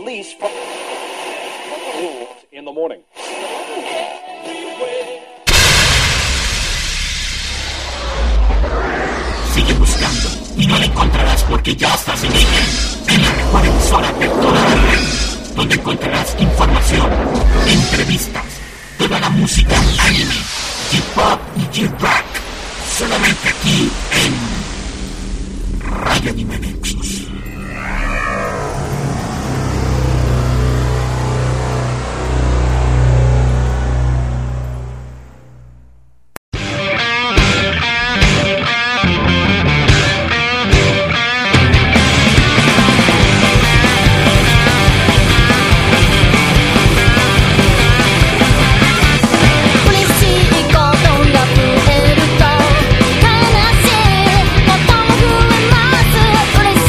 release from rules in the morning. Sigue buscando y no la encontrarás porque ya estás en ella. En la mejor emisora de toda la red, donde encontrarás información, entrevistas, toda la música anime, J-pop y J-rock. Solamente aquí en Radio Anime Nexus. Let's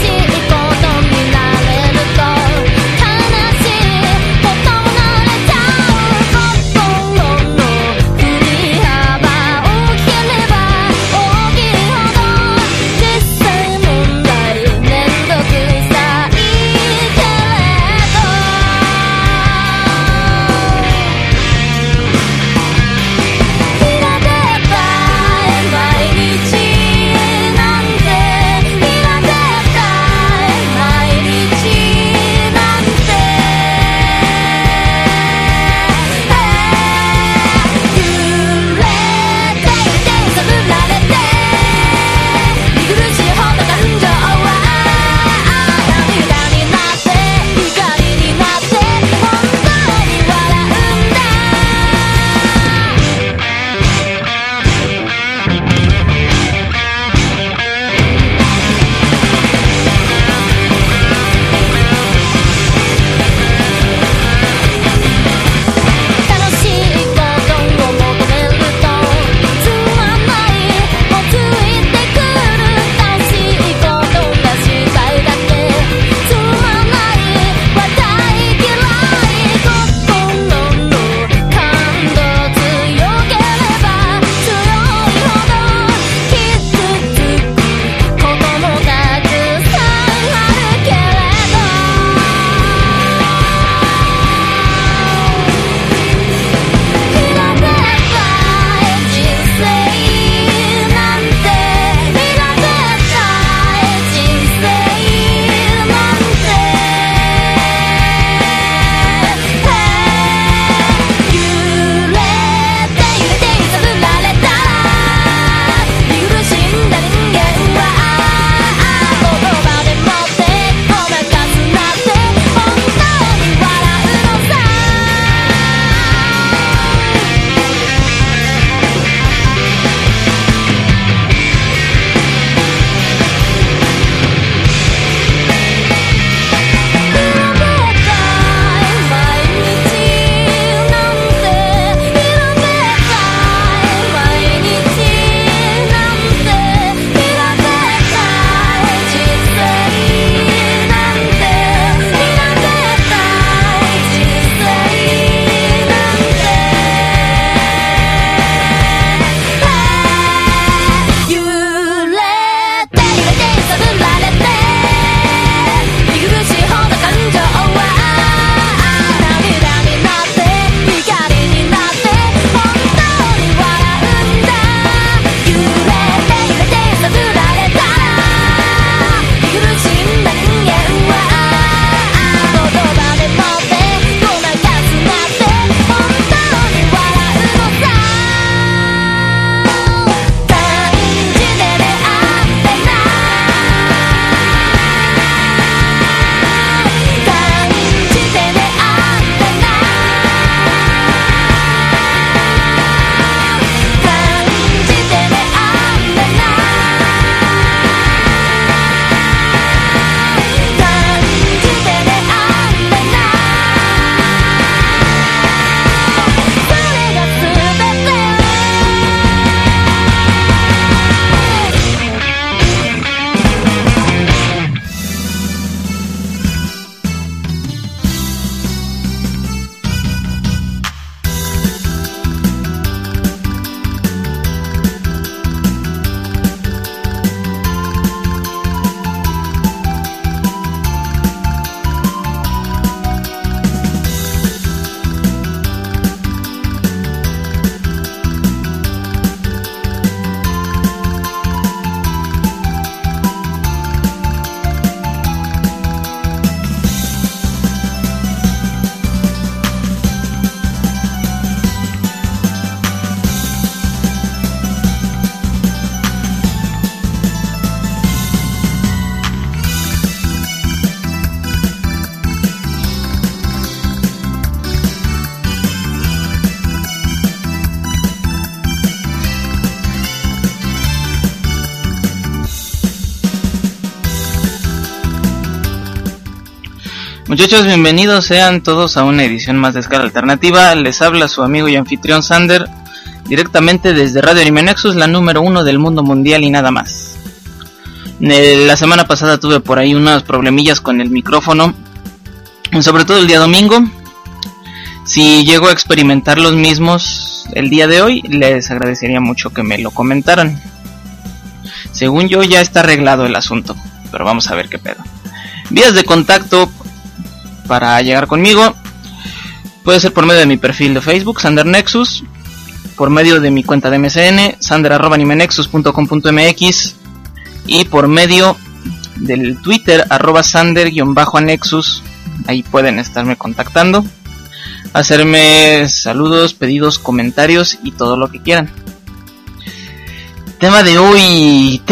Muchachos, bienvenidos sean todos a una edición más de Escala Alternativa. Les habla su amigo y anfitrión Sander, directamente desde Radio Anime Nexus, la número 1 del mundo mundial y nada más. La semana pasada tuve por ahí unos problemillas con el micrófono, sobre todo el día domingo. Si llego a experimentar los mismos el día de hoy, les agradecería mucho que me lo comentaran. Según yo ya está arreglado el asunto, pero vamos a ver qué pedo. Vías de contacto para llegar conmigo: puede ser por medio de mi perfil de Facebook, Sander Nexus, por medio de mi cuenta de MSN, sander@animenexus.com.mx, y por medio del Twitter, @sander_anexus. Ahí pueden estarme contactando, hacerme saludos, pedidos, comentarios y todo lo que quieran. Tema de hoy,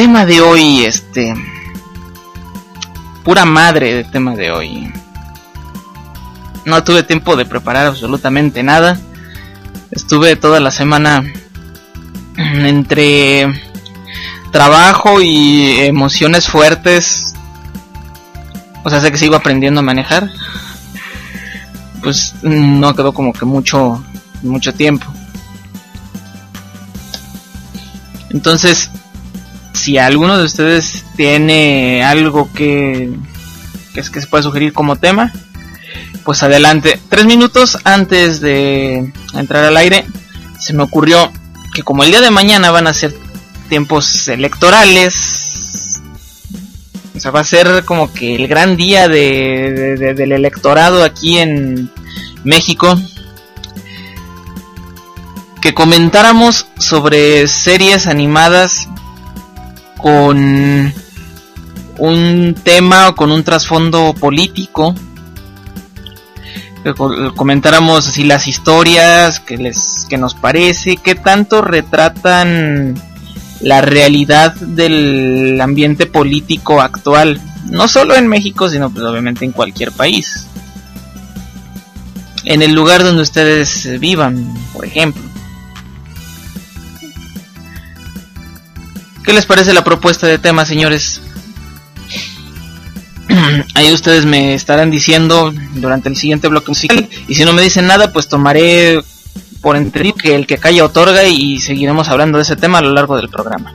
pura madre de tema de hoy. No tuve tiempo de preparar absolutamente nada. Estuve toda la semana entre trabajo y emociones fuertes. O sea, sé que sigo aprendiendo a manejar. Pues no quedó como que mucho tiempo. Entonces, si alguno de ustedes tiene algo que se puede sugerir como tema, pues adelante. 3 minutos antes de entrar al aire, se me ocurrió que como el día de mañana van a ser tiempos electorales, o sea, va a ser como que el gran día del electorado aquí en México, que comentáramos sobre series animadas con un tema o con un trasfondo político. Que comentáramos así las historias que nos parece, que tanto retratan la realidad del ambiente político actual, no solo en México, sino pues obviamente en cualquier país, en el lugar donde ustedes vivan, por ejemplo. ¿Qué les parece la propuesta de tema, señores? Ahí ustedes me estarán diciendo durante el siguiente bloque musical, y si no me dicen nada, pues tomaré por entendido que el que calla otorga, y seguiremos hablando de ese tema a lo largo del programa.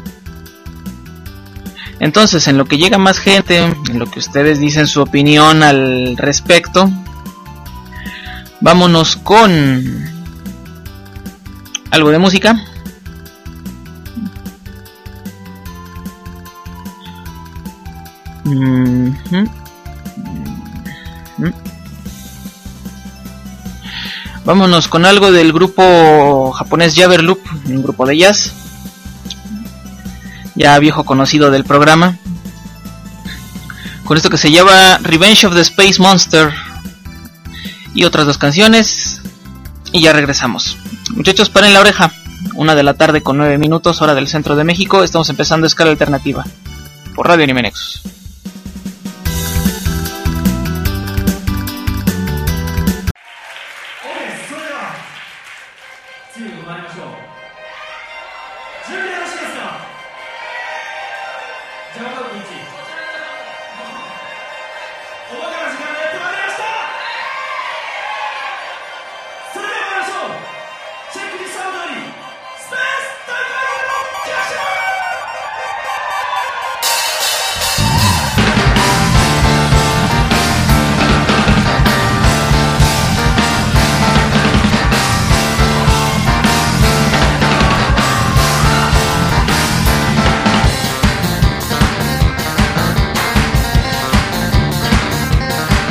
Entonces, en lo que llega más gente, en lo que ustedes dicen su opinión al respecto, vámonos con algo de música. Vámonos con algo del grupo japonés Javerloop, un grupo de jazz ya viejo conocido del programa, con esto que se llama Revenge of the Space Monster y otras 2 canciones, y ya regresamos. Muchachos, paren la oreja. 1:09 p.m, hora del centro de México. Estamos empezando Escala Alternativa por Radio Anime Nexus. 「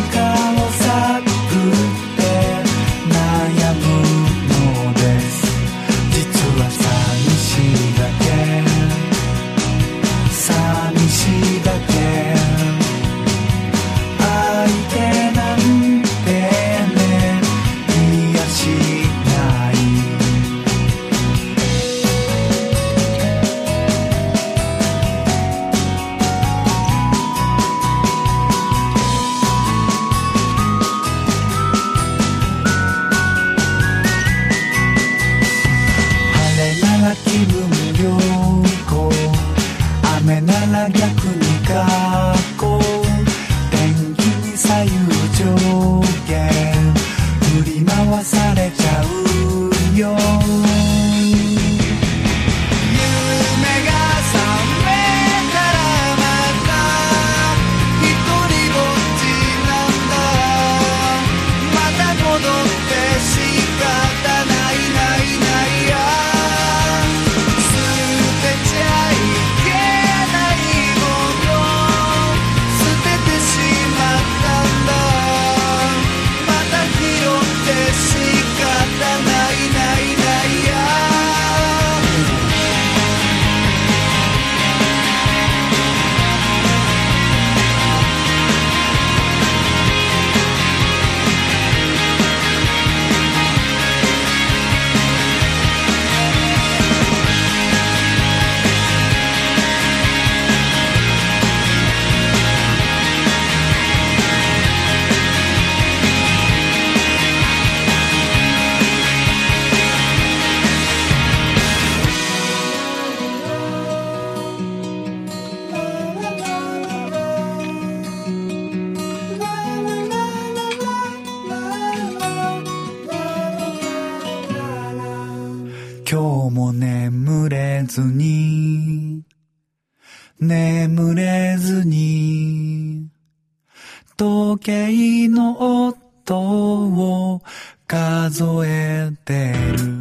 今日も眠れずに時計の音を数えてる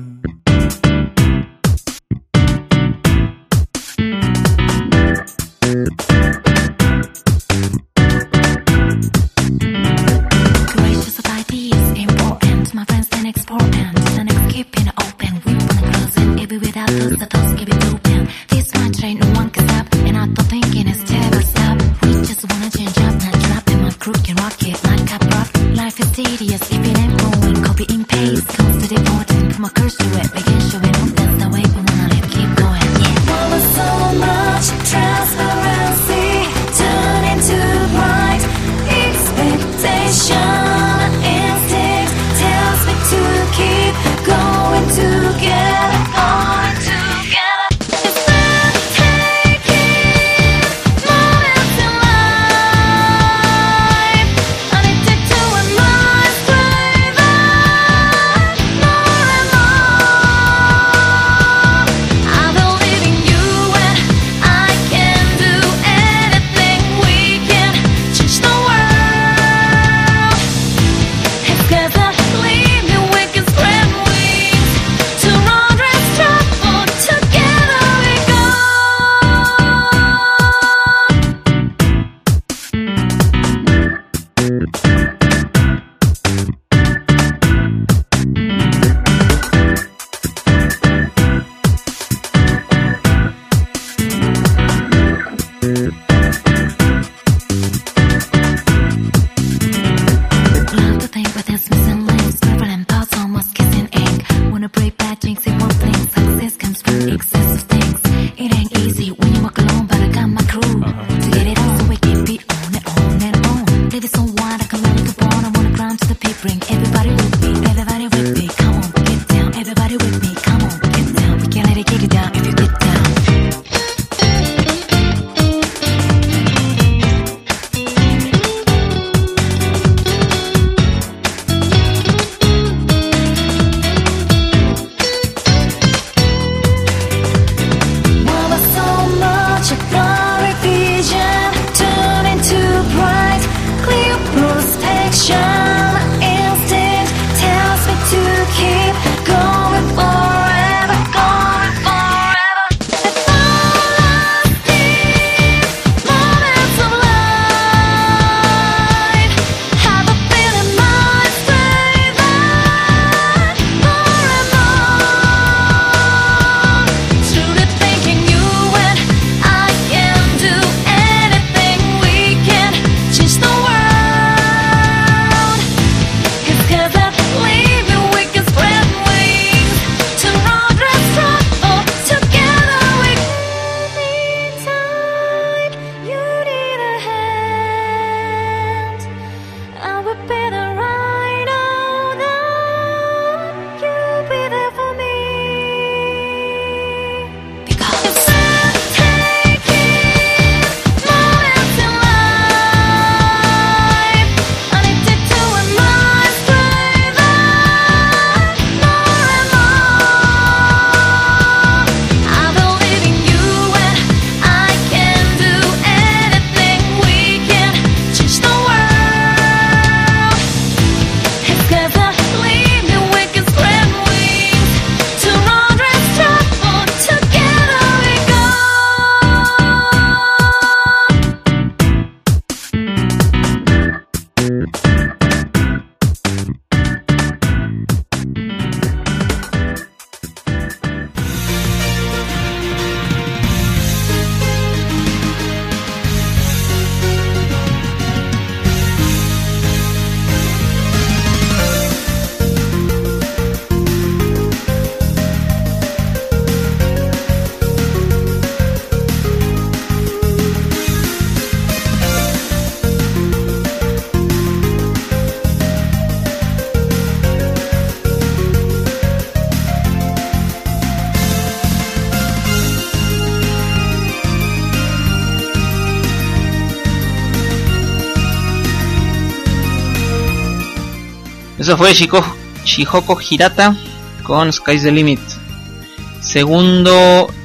Eso fue Shihoko Hirata con Sky's the Limit. Segundo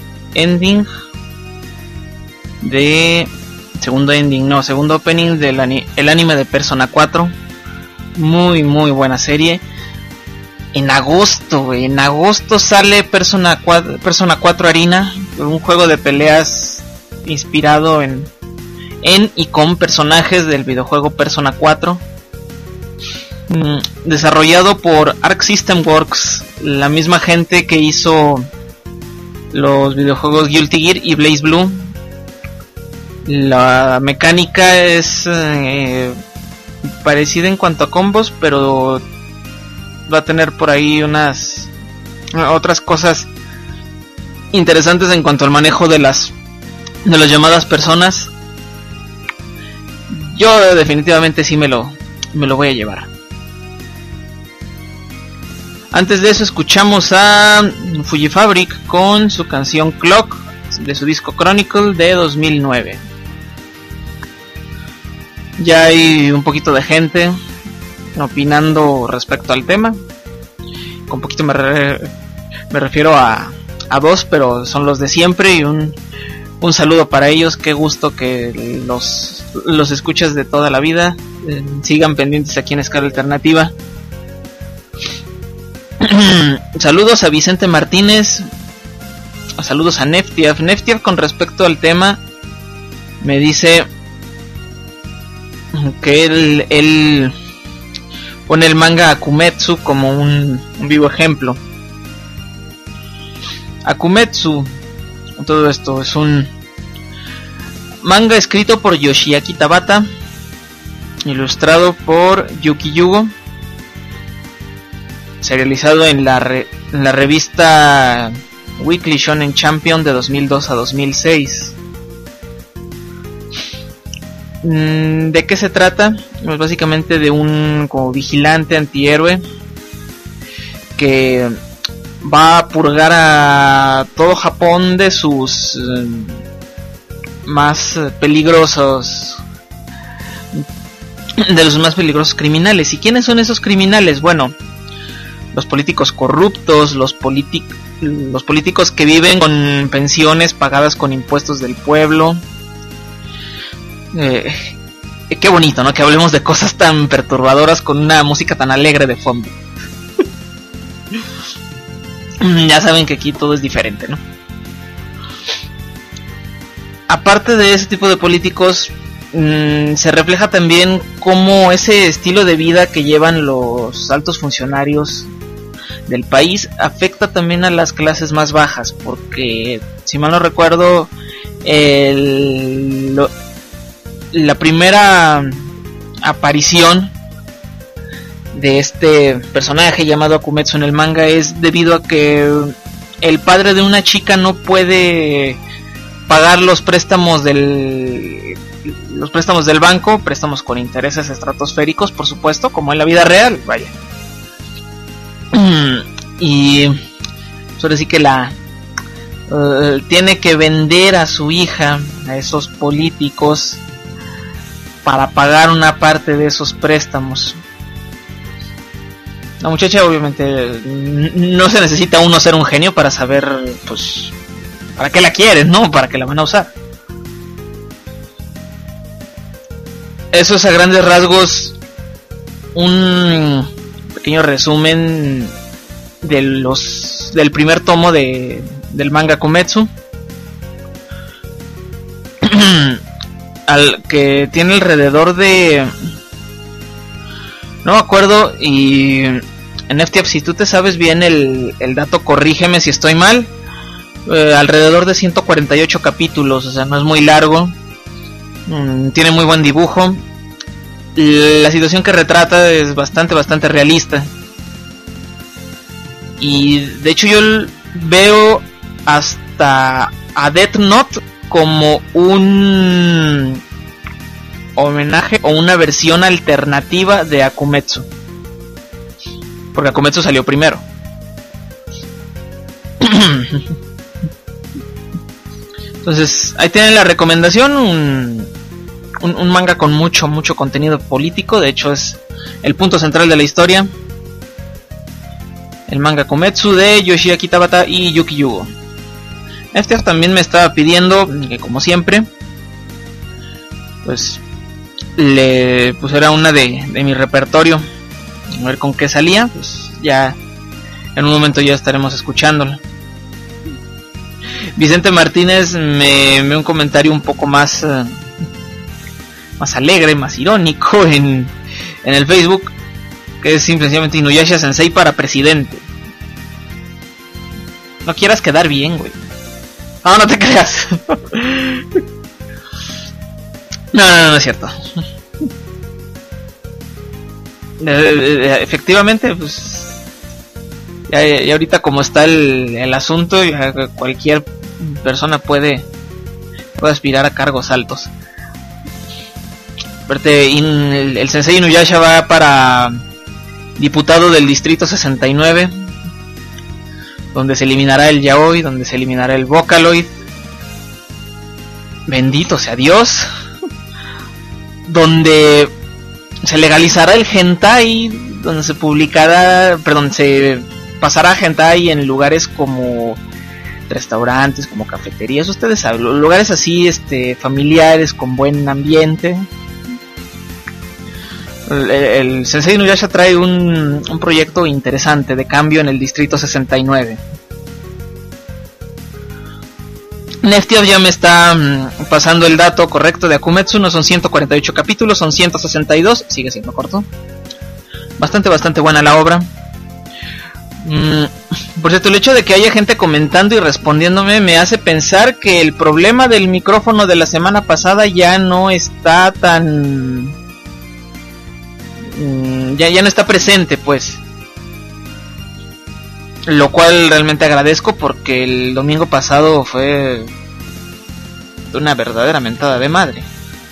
opening del anime de Persona 4. Muy buena serie. En agosto sale Persona 4 Arena, un juego de peleas inspirado en y con personajes del videojuego Persona 4, desarrollado por Arc System Works, la misma gente que hizo los videojuegos Guilty Gear y Blaze Blue. La mecánica es parecida en cuanto a combos, pero va a tener por ahí unas otras cosas interesantes en cuanto al manejo de las llamadas personas. Yo definitivamente sí me lo voy a llevar. Antes de eso escuchamos a Fujifabric con su canción Clock de su disco Chronicle de 2009. Ya hay un poquito de gente opinando respecto al tema. Con poquito me refiero a dos, pero son los de siempre, y un saludo para ellos. Qué gusto que los escuchas de toda la vida sigan pendientes aquí en Escala Alternativa. Saludos a Vicente Martínez, saludos a Neftiaf con respecto al tema. Me dice que él pone el manga Akumetsu como un vivo ejemplo. Akumetsu, todo esto es un manga escrito por Yoshiaki Tabata, ilustrado por Yuki Yugo, serializado en la revista Weekly Shonen Champion de 2002 a 2006. ¿De qué se trata? Pues básicamente de un como vigilante antihéroe que va a purgar a todo Japón de sus más peligrosos criminales. ¿Y quiénes son esos criminales? Bueno, los políticos corruptos, los políticos que viven con pensiones pagadas con impuestos del pueblo. Qué bonito, ¿no? Que hablemos de cosas tan perturbadoras con una música tan alegre de fondo. Ya saben que aquí todo es diferente, ¿no? Aparte de ese tipo de políticos, se refleja también cómo ese estilo de vida que llevan los altos funcionarios del país afecta también a las clases más bajas, porque si mal no recuerdo, la primera aparición de este personaje llamado Akumetsu en el manga es debido a que el padre de una chica no puede pagar los préstamos del banco, préstamos con intereses estratosféricos, por supuesto, como en la vida real, vaya. Y ahora sí que tiene que vender a su hija a esos políticos para pagar una parte de esos préstamos. La muchacha, obviamente, no se necesita uno ser un genio para saber, pues, para qué la quieren, ¿no? Para qué la van a usar. Eso es a grandes rasgos un pequeño resumen del primer tomo del manga Akumetsu. Al que tiene alrededor de, no me acuerdo, y en FTF, si tú te sabes bien el dato, corrígeme si estoy mal, alrededor de 148 capítulos, o sea, no es muy largo, tiene muy buen dibujo, la situación que retrata es bastante realista, y de hecho yo veo hasta a Death Note como un homenaje o una versión alternativa de Akumetsu, porque Akumetsu salió primero. Entonces ahí tienen la recomendación, un manga con mucho contenido político. De hecho es el punto central de la historia. el manga Kometsu de Yoshiaki Tabata y Yuki Yugo. Neftiaf también me estaba pidiendo que, como siempre, pues le pusiera una de mi repertorio, a ver con qué salía. Pues ya en un momento ya estaremos escuchándola. Vicente Martínez me un comentario un poco más alegre, más irónico en el Facebook, que es simplemente Inuyasha Sensei para presidente. No quieras quedar bien, güey. No te creas. No es cierto. Efectivamente, pues ya ahorita como está el asunto, ya cualquier persona puede aspirar a cargos altos. Aparte, el Sensei Inuyasha va para diputado del distrito 69, donde se eliminará el yaoi, donde se eliminará el vocaloid. Bendito sea Dios. Donde se legalizará el hentai, donde se publicará, se pasará hentai en lugares como restaurantes, como cafeterías, ustedes saben, lugares así familiares, con buen ambiente. El Sensei Inuyasha trae un proyecto interesante de cambio en el distrito 69. Neftiaf ya me está pasando el dato correcto de Akumetsu. No son 148 capítulos, son 162. Sigue siendo corto. Bastante buena la obra. Por cierto, el hecho de que haya gente comentando y respondiéndome me hace pensar que el problema del micrófono de la semana pasada ya no está tan... ya no está presente, pues. Lo cual realmente agradezco, porque el domingo pasado fue una verdadera mentada de madre.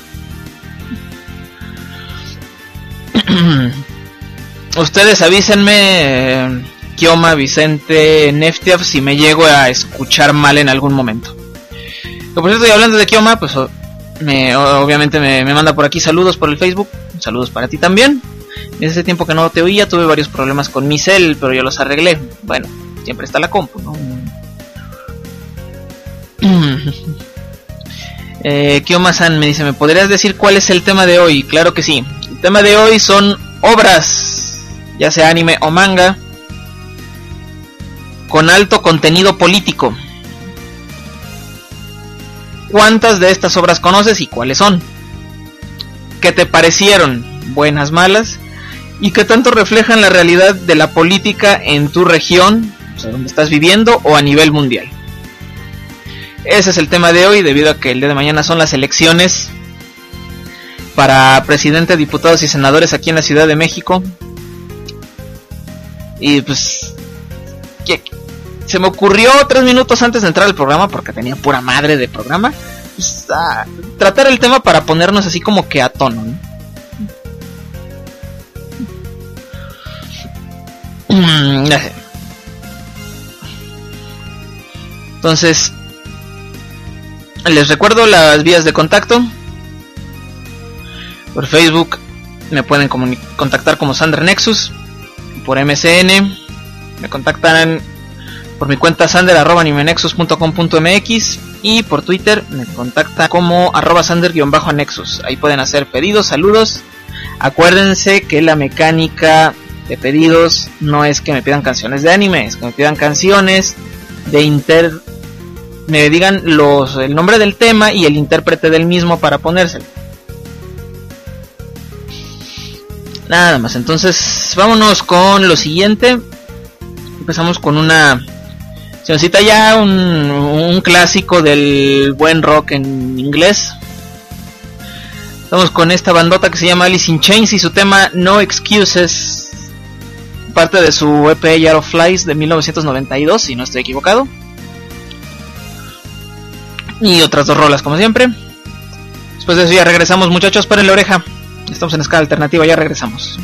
Ustedes avísenme, Kioma, Vicente, Neftiaf, si me llego a escuchar mal en algún momento. Por cierto, y hablando de Kioma, pues obviamente me manda por aquí saludos por el Facebook. Saludos para ti también. En ese tiempo que no te oía, tuve varios problemas con mi cel, pero yo los arreglé. Bueno, siempre está la compu, ¿no? Kioma-san me dice, ¿me podrías decir cuál es el tema de hoy? Claro que sí. El tema de hoy son obras, ya sea anime o manga, con alto contenido político. ¿Cuántas de estas obras conoces y cuáles son? ¿Qué te parecieron? ¿Buenas, malas? ¿Y qué tanto reflejan la realidad de la política en tu región, o sea, donde estás viviendo, o a nivel mundial? Ese es el tema de hoy, debido a que el día de mañana son las elecciones para presidente, diputados y senadores aquí en la Ciudad de México. Y pues se me ocurrió 3 minutos antes de entrar al programa, porque tenía pura madre de programa, pues, tratar el tema para ponernos así como que a tono, ¿no? Entonces, les recuerdo las vías de contacto. Por Facebook me pueden contactar como Sander Nexus. Por MSN me contactan por mi cuenta sander@animenexus.com.mx. Y por Twitter me contactan como @sander_nexus. Ahí pueden hacer pedidos, saludos. Acuérdense que la mecánica de pedidos no es que me pidan canciones de anime, es que me pidan canciones de me digan el nombre del tema y el intérprete del mismo para ponérselo. Nada más. Entonces vámonos con lo siguiente. Empezamos con una cancioncita ya, un clásico del buen rock en inglés. Estamos con esta bandota que se llama Alice in Chains y su tema No Excuses, parte de su EP Yard of Flies de 1992, si no estoy equivocado. Y otras 2 rolas, como siempre. Después de eso ya regresamos, muchachos, paren la oreja. Estamos en Escala Alternativa, ya regresamos.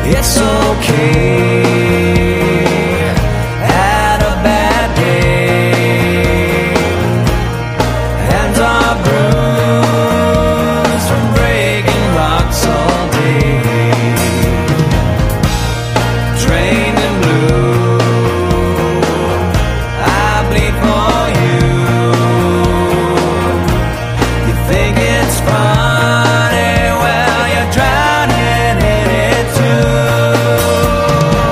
It's okay. Had a bad day. Hands are bruised from breaking rocks all day. Trained in blue, I bleed for you. You think it's funny, well you're drowning in it too.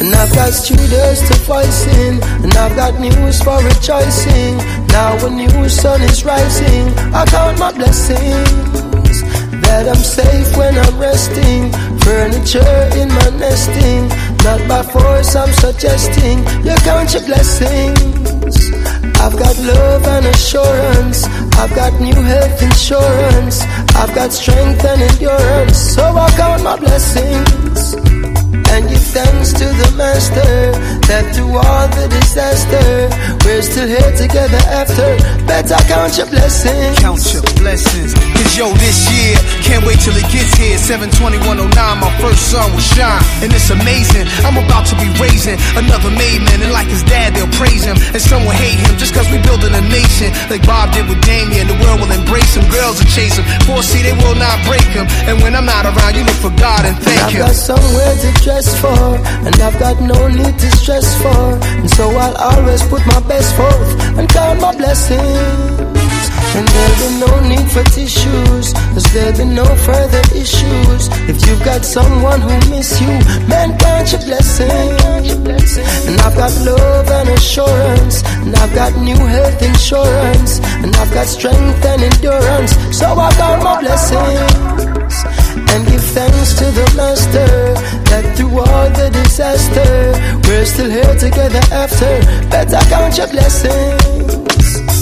And I've got studios to voice in, and I've got news for rejoicing. Now a new sun is rising, I count my blessings, that I'm safe when I'm resting. Furniture in my nesting, not by force I'm suggesting. You count your blessings. I've got love and assurance, I've got new health insurance, I've got strength and endurance. So I count my blessings and give thanks to the Master, that through all the disaster, we're still here together after. Better count your blessings. Count your blessings. Cause yo, this year, can't wait till it gets here. 7/21/09, my first son will shine. And it's amazing, I'm about to be raising another made man. And like his dad, they'll praise him, and some will hate him just cause we building a nation. Like Bob did with Damien, the world will embrace him. Girls will chase him, 4C, they will not break him. And when I'm not around, you look for God and thank him. I've got somewhere to dress for, and I've got no need to stress for. And so I'll always put my best forth and count my blessings. And there'll be no need for tissues, cause there'll be no further issues. If you've got someone who miss you, man, count your blessings. And I've got love and assurance, and I've got new health insurance, and I've got strength and endurance. So I count my blessings and give thanks to the Master, that through all the disaster, we're still here together after. Better count your blessings.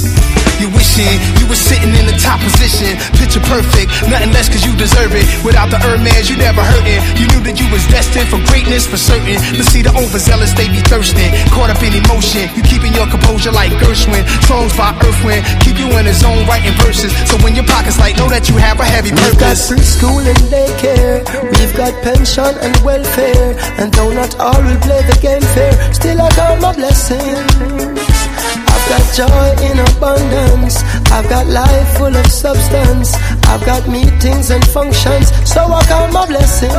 You wishing you were sitting in the top position, picture perfect, nothing less cause you deserve it. Without the Hermes, you never hurting. You knew that you was destined for greatness for certain. But see the overzealous, they be thirsting, caught up in emotion. You keeping your composure like Gershwin. Songs by Earthwind, keep you in the zone writing verses. So when your pocket's light, know that you have a heavy purpose. We've got preschool and daycare, we've got pension and welfare. And though not all will play the game fair, still I count my blessings. I've got joy in abundance, I've got life full of substance, I've got meetings and functions, so I count my blessings.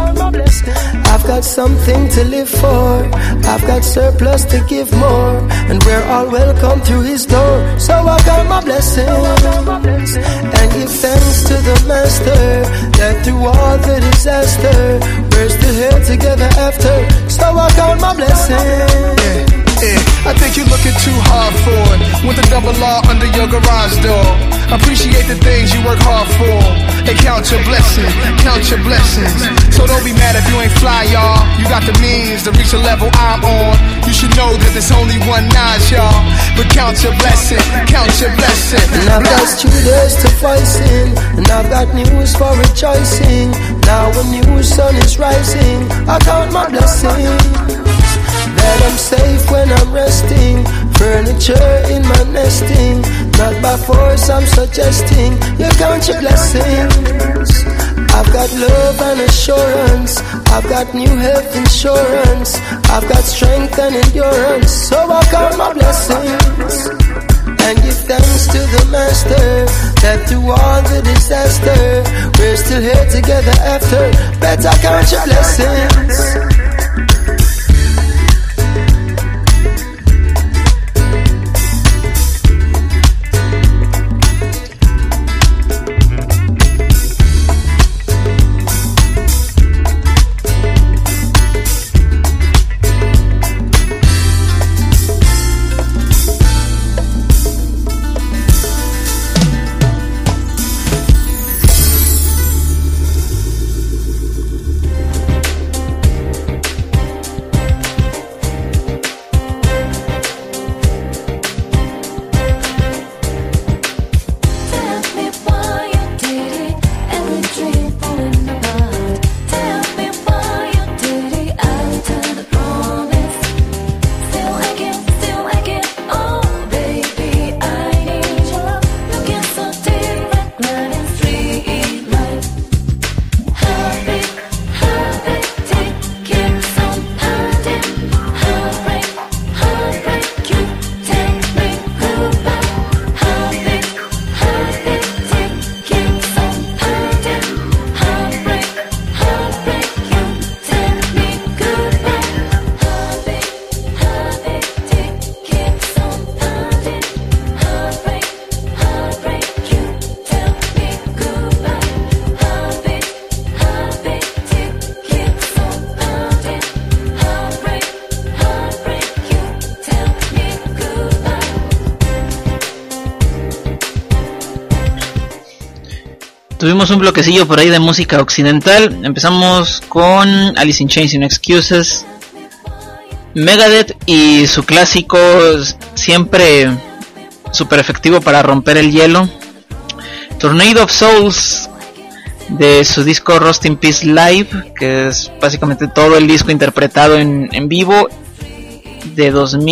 I've got something to live for, I've got surplus to give more, and we're all welcome through his door. So I count my blessings and give thanks to the Master, that through all the disaster, we're still here together after. So I count my blessings. I think you're looking too hard for it, with a double R under your garage door. Appreciate the things you work hard for, and count your blessings, count your blessings. So don't be mad if you ain't fly, y'all. You got the means to reach the level I'm on. You should know that there's only one notch, y'all. But count your blessing, count your blessing. And I've got studios to voice in, and I've got news for rejoicing. Now a new sun is rising, I count my blessings, that I'm safe when I'm resting. Furniture in my nesting, not by force I'm suggesting. You count your blessings. I've got love and assurance, I've got new health insurance, I've got strength and endurance. So I count my blessings and give thanks to the Master, that through all the disaster, we're still here together after. Better count your blessings. Tuvimos un bloquecillo por ahí de música occidental. Empezamos con Alice in Chains y No Excuses, Megadeth y su clásico, siempre super efectivo para romper el hielo, Tornado of Souls, de su disco Rust in Peace Live, que es básicamente todo el disco interpretado en vivo, de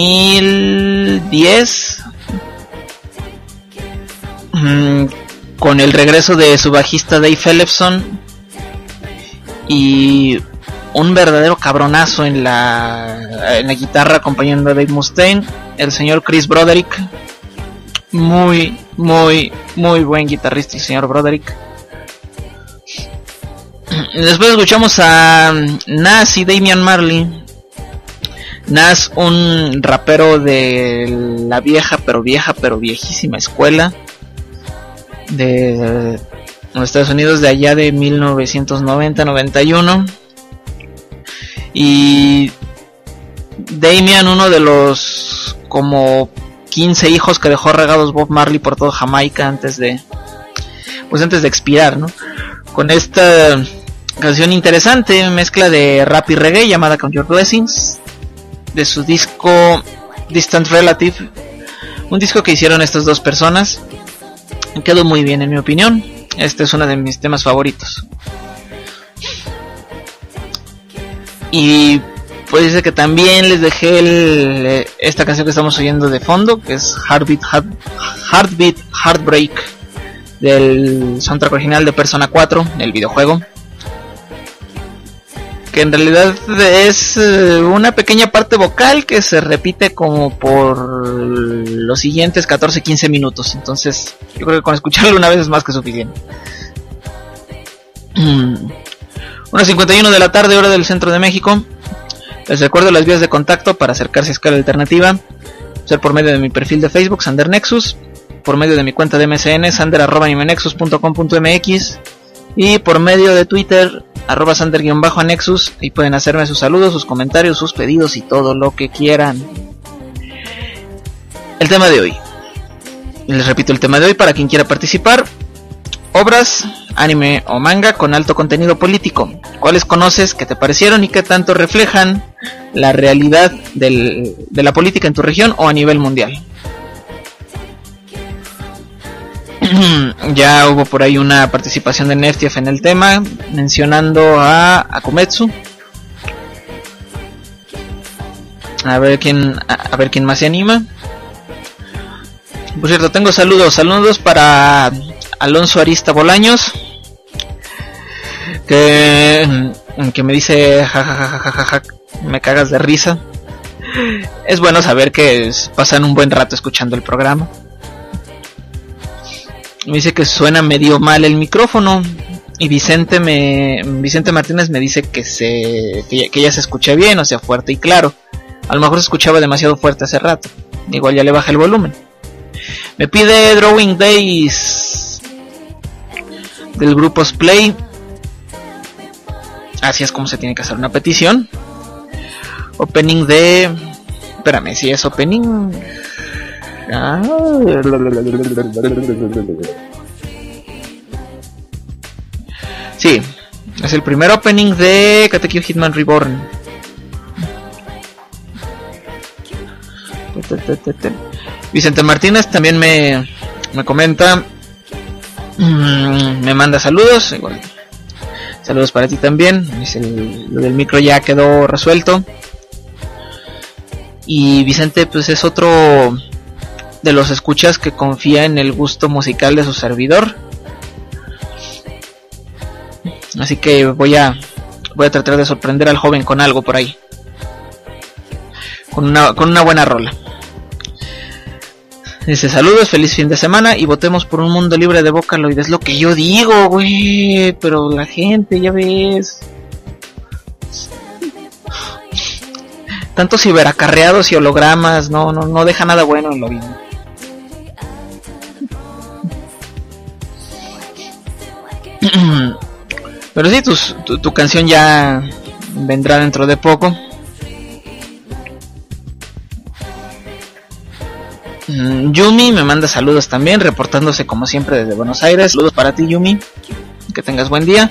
2010, con el regreso de su bajista Dave Ellefson y un verdadero cabronazo en la guitarra acompañando a Dave Mustaine, el señor Chris Broderick. Muy buen guitarrista el señor Broderick. Después escuchamos a Nas y Damian Marley. Nas, un rapero de la vieja pero viejísima escuela de los Estados Unidos, de allá de 1990-91. Y Damian, uno de los como 15 hijos que dejó regados Bob Marley por todo Jamaica antes de expirar, ¿no? Con esta canción interesante, mezcla de rap y reggae, llamada Count Your Blessings, de su disco Distant Relative, un disco que hicieron estas dos personas. Quedó muy bien en mi opinión. Este es uno de mis temas favoritos. Y pues dice que también les dejé esta canción que estamos oyendo de fondo, que es Heartbeat Heartbreak, del soundtrack original de Persona 4, el videojuego, que en realidad es una pequeña parte vocal que se repite como por los siguientes 14-15 minutos. Entonces yo creo que con escucharlo una vez es más que suficiente. 1:51 de la tarde, hora del centro de México. Les recuerdo las vías de contacto para acercarse a Escala Alternativa: ser por medio de mi perfil de Facebook, Sander Nexus, por medio de mi cuenta de MSN, sander@nimenexus.com.mx, y por medio de Twitter, @sander_anexus. Y pueden hacerme sus saludos, sus comentarios, sus pedidos y todo lo que quieran. El tema de hoy, les repito el tema de hoy para quien quiera participar: obras, anime o manga con alto contenido político. ¿Cuáles conoces? ¿Qué te parecieron? ¿Y qué tanto reflejan la realidad de la política en tu región o a nivel mundial? Ya hubo por ahí una participación de Neftief en el tema, mencionando a Akumetsu. A ver quién más se anima. Por cierto, tengo saludos para Alonso Arista Bolaños, que me dice jajajajaja, me cagas de risa. Es bueno saber que pasan un buen rato escuchando el programa. Me dice que suena medio mal el micrófono, y Vicente Martínez me dice que ya se escucha bien, o sea, fuerte y claro. A lo mejor se escuchaba demasiado fuerte hace rato. Igual ya le baja el volumen. Me pide Drawing Days del grupo Splay. Así es como se tiene que hacer una petición. Opening de... Espérame, si es opening... Sí, es el primer opening de Katekyo Hitman Reborn. Vicente Martínez también me comenta, me manda saludos, igual. Saludos para ti también. Dice, lo del micro ya quedó resuelto. Y Vicente pues es otro de los escuchas que confía en el gusto musical de su servidor. Así que voy a tratar de sorprender al joven con algo por ahí. Con una buena rola. Dice, saludos, feliz fin de semana y votemos por un mundo libre de Vocaloid. Es lo que yo digo, güey. Pero la gente, ya ves. Tantos ciberacarreados y hologramas, no deja nada bueno en lo vida. Pero sí, tu canción ya vendrá dentro de poco. Yumi me manda saludos también, reportándose como siempre desde Buenos Aires. Saludos para ti, Yumi. que tengas buen día.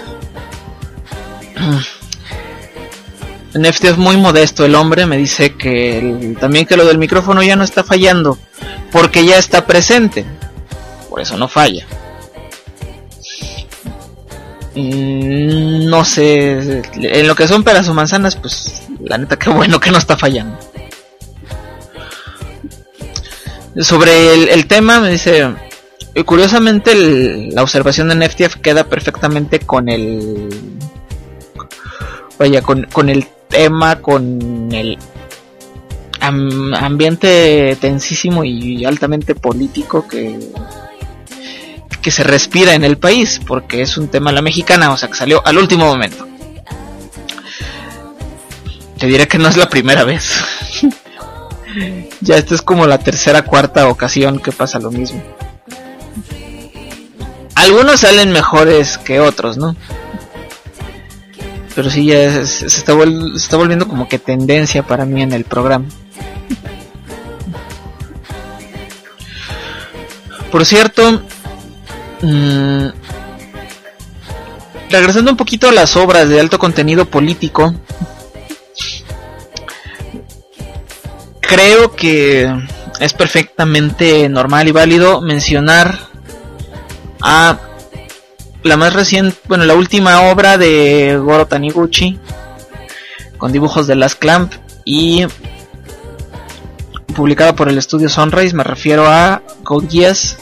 NFT es muy modesto el hombre, me dice que también que lo del micrófono ya no está fallando, porque ya está presente, por eso no falla. No sé, en lo que son peras o manzanas, pues la neta que bueno que no está fallando. Sobre el tema me dice, curiosamente la observación de NFTF queda perfectamente con el con el tema, con el ambiente tensísimo y altamente político que se respira en el país, porque es un tema a la mexicana, o sea que salió al último momento. Te diré que no es la primera vez. Ya esta es como la tercera, cuarta ocasión que pasa lo mismo. Algunos salen mejores que otros, ¿no? Pero sí, ya se está volviendo como que tendencia para mí en el programa. Por cierto, regresando un poquito a las obras de alto contenido político, creo que es perfectamente normal y válido mencionar a la más reciente, bueno, la última obra de Goro Taniguchi, con dibujos de Last Clamp y publicada por el estudio Sunrise. Me refiero a Code Geass.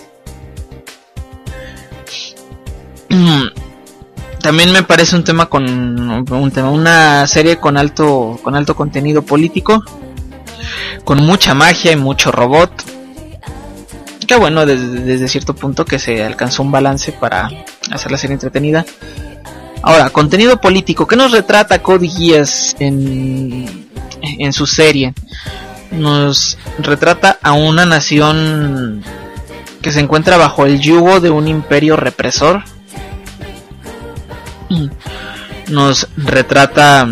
También me parece un tema una serie con alto contenido político, con mucha magia y mucho robot. Que bueno, desde cierto punto que se alcanzó un balance para hacer la serie entretenida. Ahora, contenido político. ¿Qué nos retrata Code Geass en su serie? Nos retrata a una nación que se encuentra bajo el yugo de un imperio represor. Nos retrata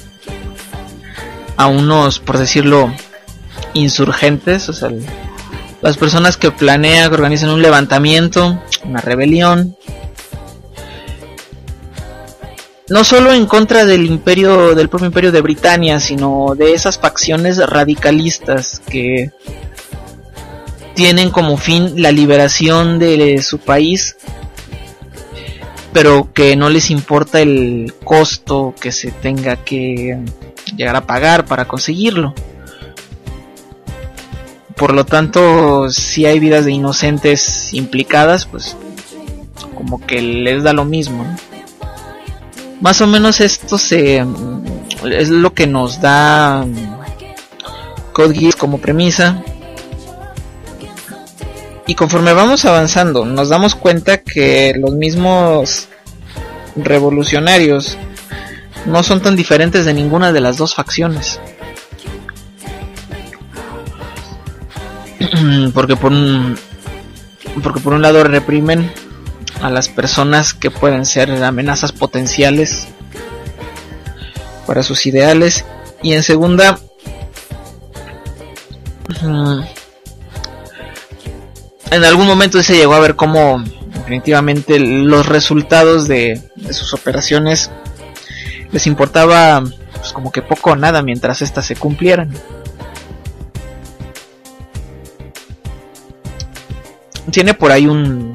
a unos, por decirlo, insurgentes, o sea, las personas que planean, que organizan un levantamiento, una rebelión, no solo en contra del propio imperio de Britania, sino de esas facciones radicalistas que tienen como fin la liberación de su país, pero que no les importa el costo que se tenga que llegar a pagar para conseguirlo. Por lo tanto, si hay vidas de inocentes implicadas, pues como que les da lo mismo, ¿no? Más o menos esto es lo que nos da Code Geass como premisa. Y conforme vamos avanzando, nos damos cuenta que los mismos revolucionarios no son tan diferentes de ninguna de las dos facciones. Porque por un lado reprimen a las personas que pueden ser amenazas potenciales para sus ideales, y en segunda, en algún momento se llegó a ver cómo definitivamente los resultados de sus operaciones les importaba pues como que poco o nada mientras estas se cumplieran. Tiene por ahí un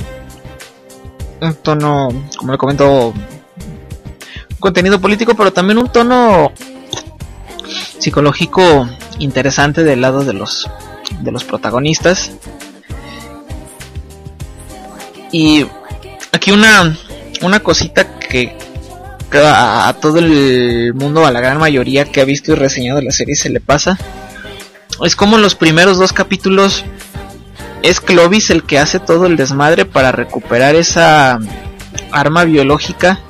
tono, como le comento, contenido político, pero también un tono psicológico interesante del lado de los protagonistas. Y aquí una cosita que a todo el mundo, a la gran mayoría que ha visto y reseñado la serie se le pasa, es como en los primeros 2 capítulos es Clovis el que hace todo el desmadre para recuperar esa arma biológica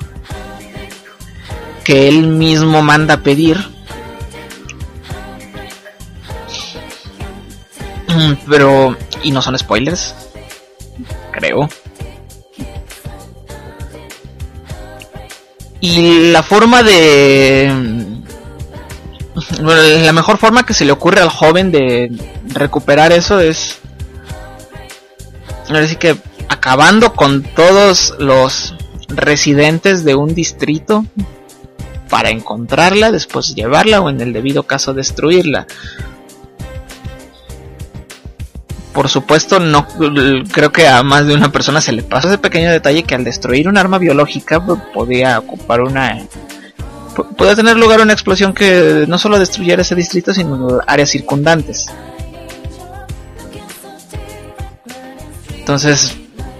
que él mismo manda a pedir. Pero, y no son spoilers, creo. Y la forma la mejor forma que se le ocurre al joven de recuperar eso es, así que acabando con todos los residentes de un distrito para encontrarla, después llevarla o en el debido caso destruirla. Por supuesto, no creo que a más de una persona se le pasó ese pequeño detalle que al destruir un arma biológica podía tener lugar una explosión que no solo destruyera ese distrito, sino áreas circundantes. Entonces,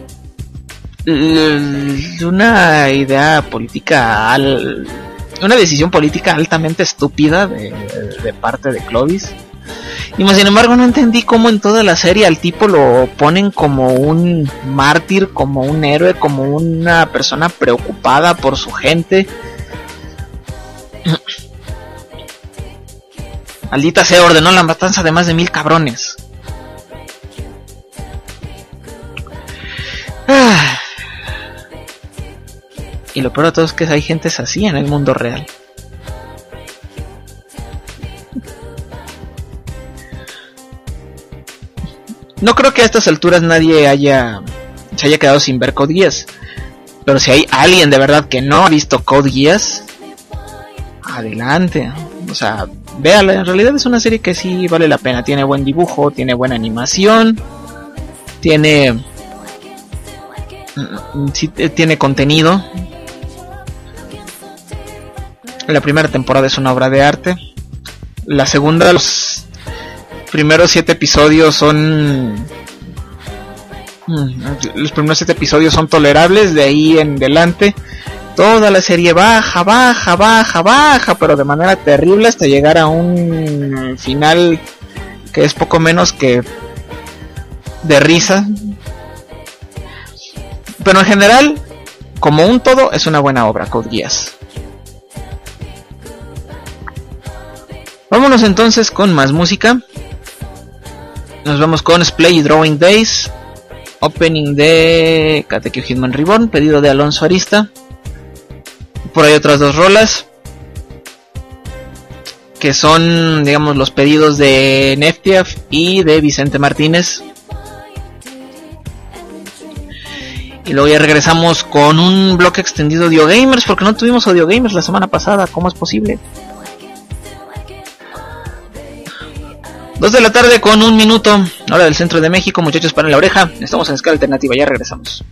una idea política, una decisión política altamente estúpida de parte de Clovis. Y más sin embargo no entendí cómo en toda la serie al tipo lo ponen como un mártir, como un héroe, como una persona preocupada por su gente. Maldita sea, ordenó la matanza de más de 1000 cabrones. Y lo peor de todo es que hay gentes así en el mundo real. No creo que a estas alturas nadie se haya quedado sin ver Code Geass. Pero si hay alguien de verdad que no ha visto Code Geass, adelante. O sea, véala, en realidad es una serie que sí vale la pena. Tiene buen dibujo, tiene buena animación, tiene contenido. La primera temporada es una obra de arte. La segunda, los primeros 7 episodios son tolerables. De ahí en adelante toda la serie baja, pero de manera terrible hasta llegar a un final que es poco menos que de risa. Pero en general, como un todo, es una buena obra, Code Geass. Vámonos entonces con más música. Nos vamos con Splay Drawing Days, opening de Katekyo Hitman Reborn, pedido de Alonso Arista. Por ahí otras 2 rolas que son, digamos, los pedidos de Neftiaf y de Vicente Martínez. Y luego ya regresamos con un bloque extendido de Audio Gamers, porque no tuvimos Audio Gamers la semana pasada. ¿Cómo es posible? 2 de la tarde con 1 minuto, hora del centro de México. Muchachos, paren la oreja, estamos en Escala Alternativa, ya regresamos.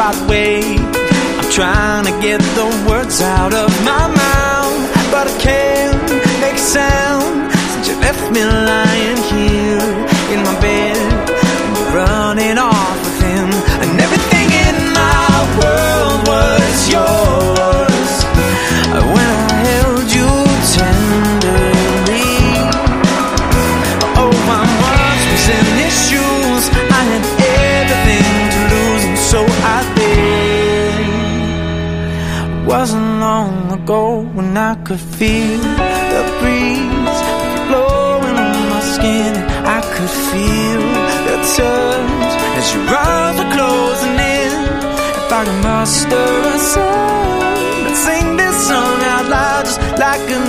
right way. I'm trying to get the words out of my mouth, but I can't make sound since you left me lying here in my bed, running off with him, and everything in my world was yours. When I held you tenderly, oh, I was in his shoes. I had everything to lose, and so I did. Wasn't long ago when I could feel the breeze blowing on my skin, and I could feel the touch as your arms were closing in. If I could muster a sound and sing this song out loud just like a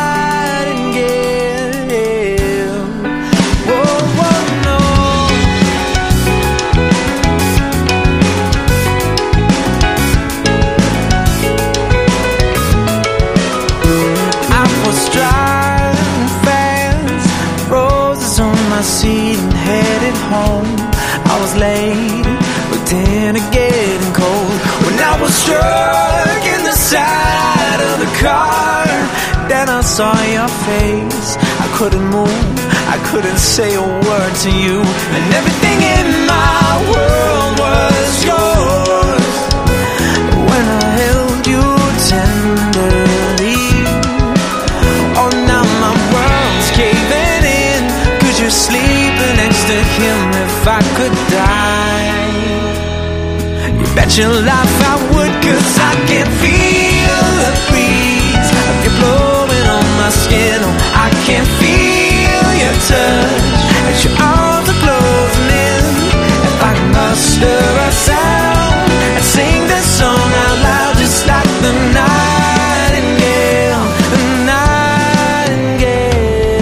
nightingale. Whoa, whoa, no. I was driving fast, roses on my seat and headed home. I was late, but then getting cold. When I was struck in the side of the car, then I saw your face. I couldn't move, I couldn't say a word to you, and everything in my world was yours. When I held you tenderly, oh, now my world's caving in, 'cause you're sleeping next to him. If I could die, you bet your life I would, 'cause I can feel the breeze of you blowing on my skin. Oh, I can feel your touch as your arms are closing in. If I could muster a sound and sing this song out loud just like the nightingale, the nightingale.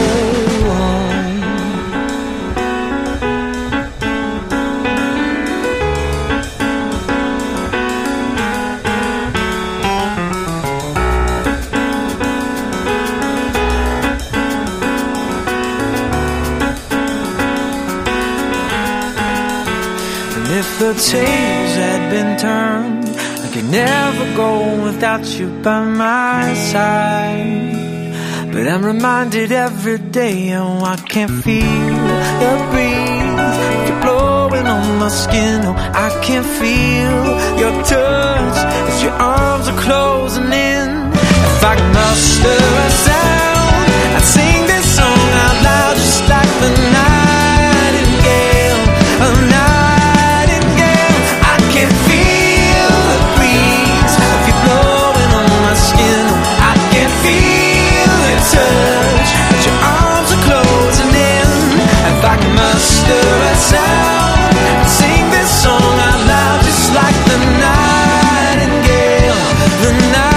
And if the tables had been turned, I could never go without you by my side. But I'm reminded every day, oh, I can feel the breeze, you're blowing on my skin. Oh, I can feel your touch as your arms are closing in. If I could muster a sound, I'd sing this song out loud just like the nightingale, a nightingale. I can feel the breeze of you blowing on my skin. I can feel the touch as your arms are closing in. If I can muster a sound and sing this song out loud just like the nightingale, the nightingale.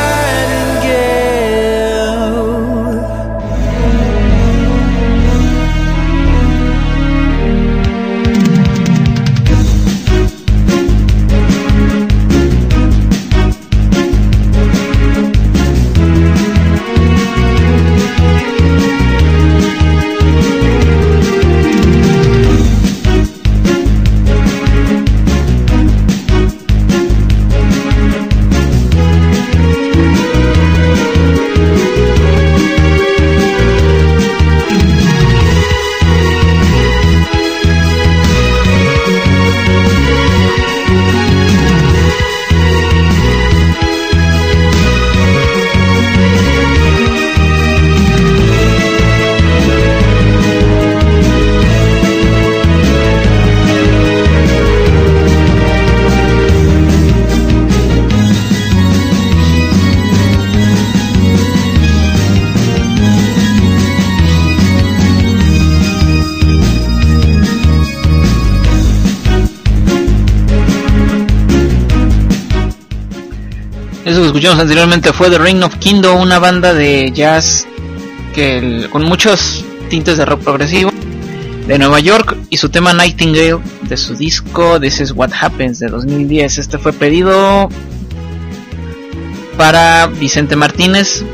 Eso que escuchamos anteriormente fue The Reign of Kindo, una banda de jazz con muchos tintes de rock progresivo de Nueva York, y su tema Nightingale de su disco This Is What Happens de 2010. Este fue pedido para Vicente Martínez.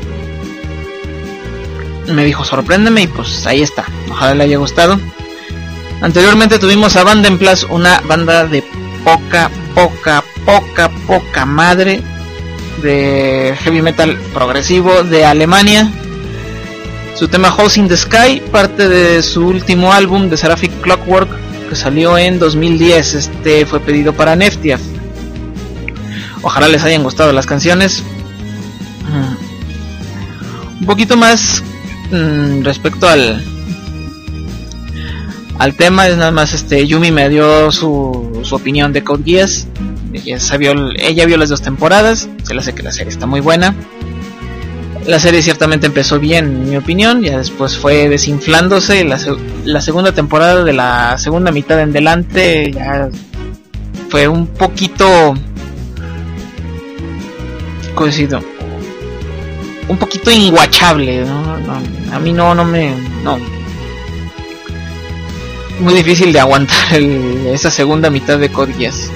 Me dijo sorpréndeme, y pues ahí está, ojalá le haya gustado. Anteriormente tuvimos a Band en Plus, una banda de poca poca madre de heavy metal progresivo de Alemania. Su tema Holes in the Sky, parte de su último álbum, The Seraphic Clockwork, que salió en 2010. Este fue pedido para Neftiaf. Ojalá les hayan gustado las canciones. Un poquito más respecto al tema, es nada más Yumi me dio su opinión de Code Geass. Ella vio las 2 temporadas, se le hace que la serie está muy buena. La serie ciertamente empezó bien, en mi opinión, ya después fue desinflándose. La segunda temporada, de la segunda mitad en delante, ya fue un poquito, ¿cómo decirlo? Un poquito inguachable, ¿no? A mí no. Muy difícil de aguantar esa segunda mitad de Code Geass.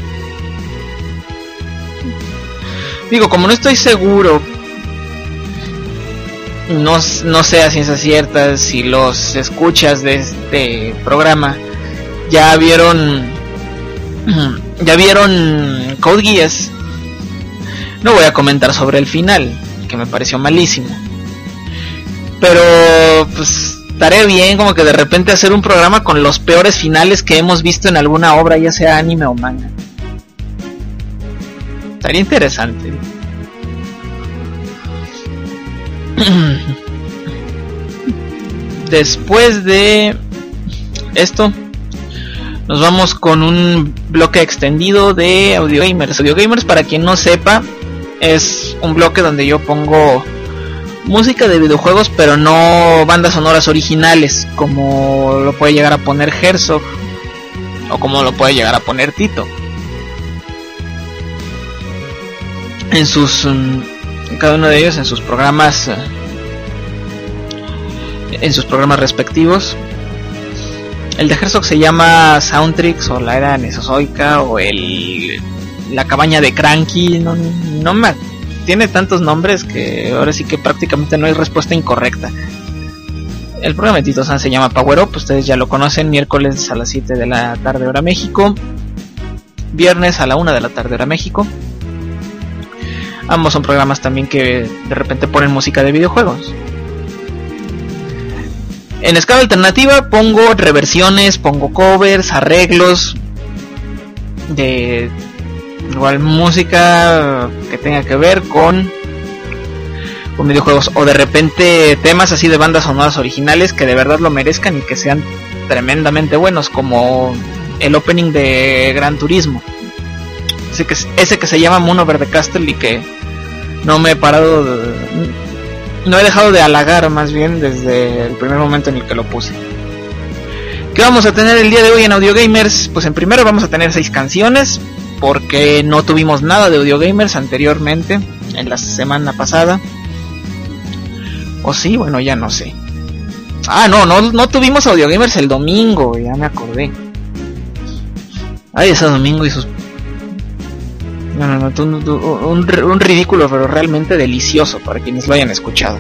Digo, como no estoy seguro, no sé a ciencia cierta si los escuchas de este programa ya vieron Code Geass, no voy a comentar sobre el final, que me pareció malísimo, pero pues estaré bien como que de repente hacer un programa con los peores finales que hemos visto en alguna obra, ya sea anime o manga. Estaría interesante. Después de esto, nos vamos con un bloque extendido de Audio Gamers. Audio Gamers, para quien no sepa, es un bloque donde yo pongo música de videojuegos, pero no bandas sonoras originales, como lo puede llegar a poner Herzog o como lo puede llegar a poner Tito en cada uno de ellos en sus programas respectivos. El de Herzog se llama Soundtricks, o la era Mesozoica, o la cabaña de Cranky. No me tiene tantos nombres que ahora sí que prácticamente no hay respuesta incorrecta. El programa de Tito San se llama Power Up, ustedes ya lo conocen, miércoles a las 7 de la tarde hora México, viernes a la 1 de la tarde hora México. Ambos son programas también que de repente ponen música de videojuegos. En escala alternativa pongo reversiones, pongo covers, arreglos de igual música que tenga que ver con videojuegos, o de repente temas así de bandas sonoras originales que de verdad lo merezcan y que sean tremendamente buenos, como el opening de Gran Turismo, ese que se llama Moon Over the Castle, y que no he dejado de halagar más bien desde el primer momento en el que lo puse. ¿Qué vamos a tener el día de hoy en Audio Gamers? Pues en primero vamos a tener 6 canciones, porque no tuvimos nada de Audio Gamers anteriormente, en la semana pasada. O sí, bueno, ya no sé. No tuvimos Audio Gamers el domingo, ya me acordé. Ay, ese domingo y sus... un ridículo, pero realmente delicioso para quienes lo hayan escuchado.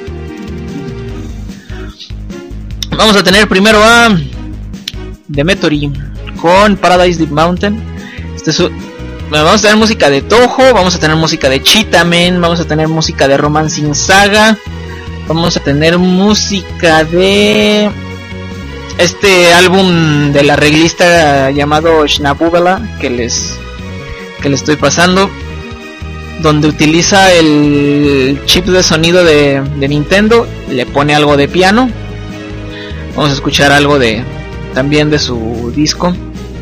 Vamos a tener primero a Demetori con Paradise Deep Mountain. Vamos a tener música de Toho, vamos a tener música de Cheetah-Man, vamos a tener música de Romancing Saga, vamos a tener música de este álbum del arreglista llamado Schnabubela que les estoy pasando, donde utiliza el chip de sonido de Nintendo, le pone algo de piano. Vamos a escuchar algo también de su disco.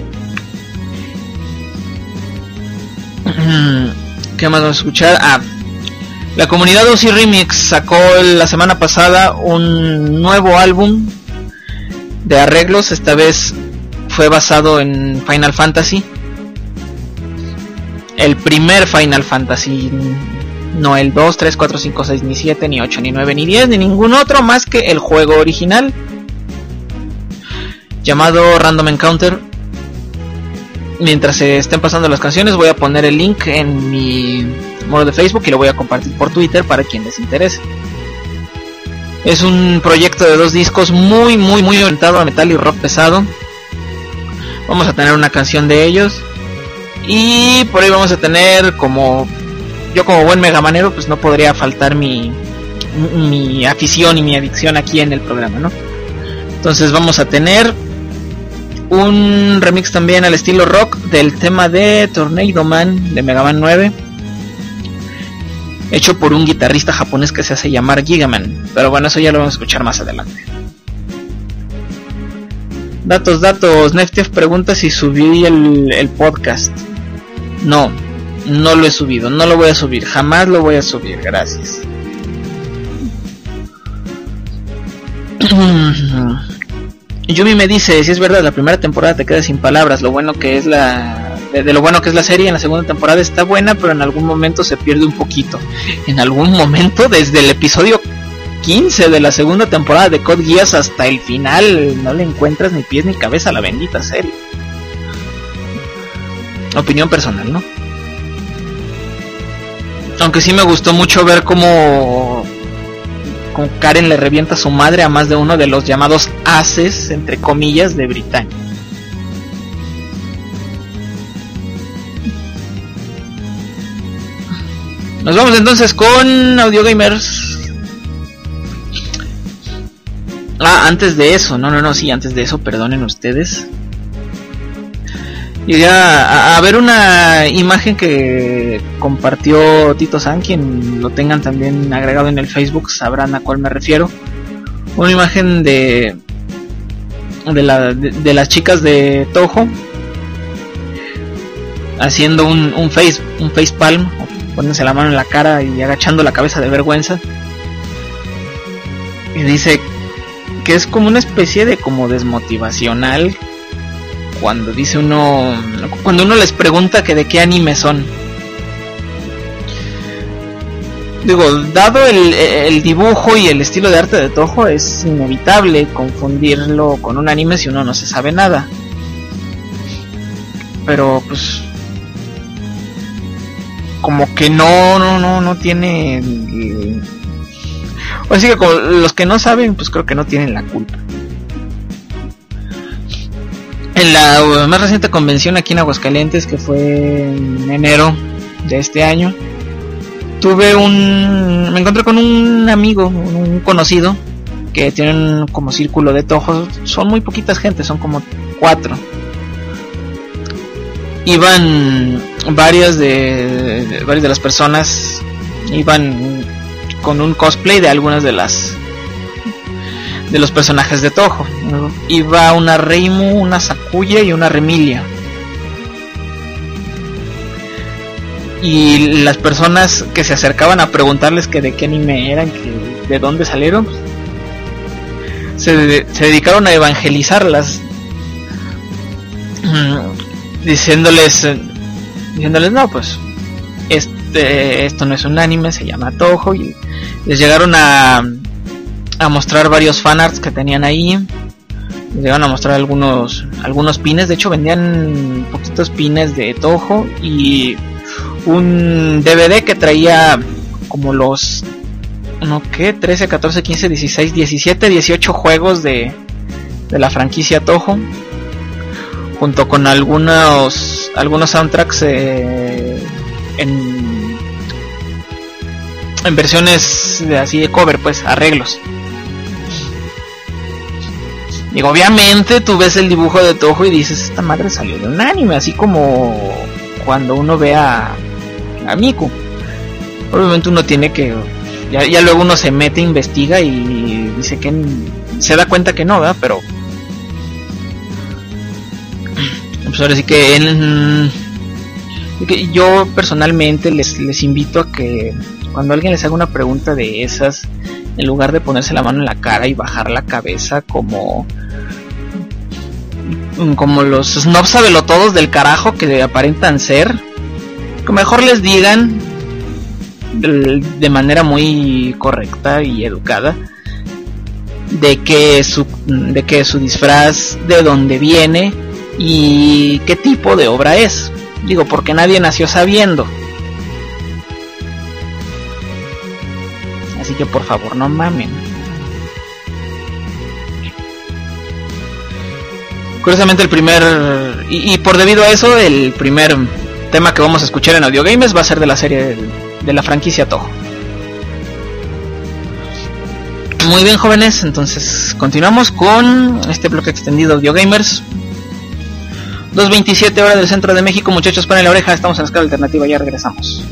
¿Qué más vamos a escuchar? La comunidad OC Remix sacó la semana pasada un nuevo álbum de arreglos. Esta vez fue basado en Final Fantasy, el primer Final Fantasy, no el 2, 3, 4, 5, 6, ni 7, ni 8, ni 9, ni 10, ni ningún otro más que el juego original, llamado Random Encounter. Mientras se estén pasando las canciones, voy a poner el link en mi muro de Facebook y lo voy a compartir por Twitter para quien les interese. Es un proyecto de 2 discos muy orientado a metal y rock pesado. Vamos a tener una canción de ellos. Y por ahí vamos a tener, como yo como buen megamanero, pues no podría faltar mi afición y mi adicción aquí en el programa, ¿no? Entonces vamos a tener un remix también al estilo rock del tema de Tornado Man de Mega Man 9, hecho por un guitarrista japonés que se hace llamar Gigaman. Pero bueno, eso ya lo vamos a escuchar más adelante. Datos. Neftiev pregunta si subí el podcast. No lo he subido, no lo voy a subir, jamás lo voy a subir, gracias. Yumi me dice, si es verdad, la primera temporada te queda sin palabras, lo bueno que es de lo bueno que es la serie. En la segunda temporada está buena, pero en algún momento se pierde un poquito. En algún momento, desde el episodio 15 de la segunda temporada de Code Geass hasta el final, no le encuentras ni pies ni cabeza a la bendita serie. Opinión personal, ¿no? Aunque sí me gustó mucho ver cómo Karen le revienta a su madre a más de uno de los llamados ases, entre comillas, de Britannia. Nos vamos entonces con Audio Gamers. Antes de eso, antes de eso, perdonen ustedes. Llegué a ver una imagen que compartió Tito San, quien lo tengan también agregado en el Facebook sabrán a cuál me refiero. Una imagen de las chicas de Toho haciendo un face palm, poniéndose la mano en la cara y agachando la cabeza de vergüenza. Y dice que es como una especie de como desmotivacional cuando uno les pregunta que de qué anime son. Digo, dado el dibujo y el estilo de arte de Toho, es inevitable confundirlo con un anime si uno no se sabe nada. Pero pues como que no tiene, así que como los que no saben, pues creo que no tienen la culpa. En la más reciente convención aquí en Aguascalientes, que fue en enero de este año, me encontré con un amigo, un conocido, que tienen como círculo de Toho. Son muy poquitas gente, son como 4. Iban varias de las personas, iban con un cosplay de algunas de los personajes de Toho. Iba una Reimu, una Sakuya y una Remilia. Y las personas que se acercaban a preguntarles que de qué anime eran, que de dónde salieron, se dedicaron a evangelizarlas, diciéndoles no, pues esto no es un anime, se llama Toho. Y les llegaron a mostrar varios fanarts que tenían ahí. Les llegaron a mostrar algunos pines. De hecho vendían poquitos pines de Toho y un DVD que traía como los 13, 14, 15, 16, 17, 18 juegos de la franquicia Toho, junto con algunos soundtracks en versiones así de cover, pues arreglos. Digo, obviamente tú ves el dibujo de Toho y dices, esta madre salió de un anime, así como cuando uno ve a Miku. Obviamente uno tiene que, ya luego uno se mete, investiga y dice que se da cuenta que no, ¿verdad? Pero pues ahora sí que yo personalmente les invito a que cuando alguien les haga una pregunta de esas, en lugar de ponerse la mano en la cara y bajar la cabeza como los snobs sabelotodos del carajo que aparentan ser, que mejor les digan de manera muy correcta y educada de que su disfraz, de dónde viene y qué tipo de obra es. Digo, porque nadie nació sabiendo. Así que por favor no mamen. Curiosamente y por debido a eso, el primer tema que vamos a escuchar en Audio Gamers va a ser de la serie de la franquicia Toho. Muy bien, jóvenes, entonces continuamos con este bloque extendido Audio Gamers. 2:27 hora del centro de México, muchachos, ponen la oreja, estamos en la escala alternativa, ya regresamos.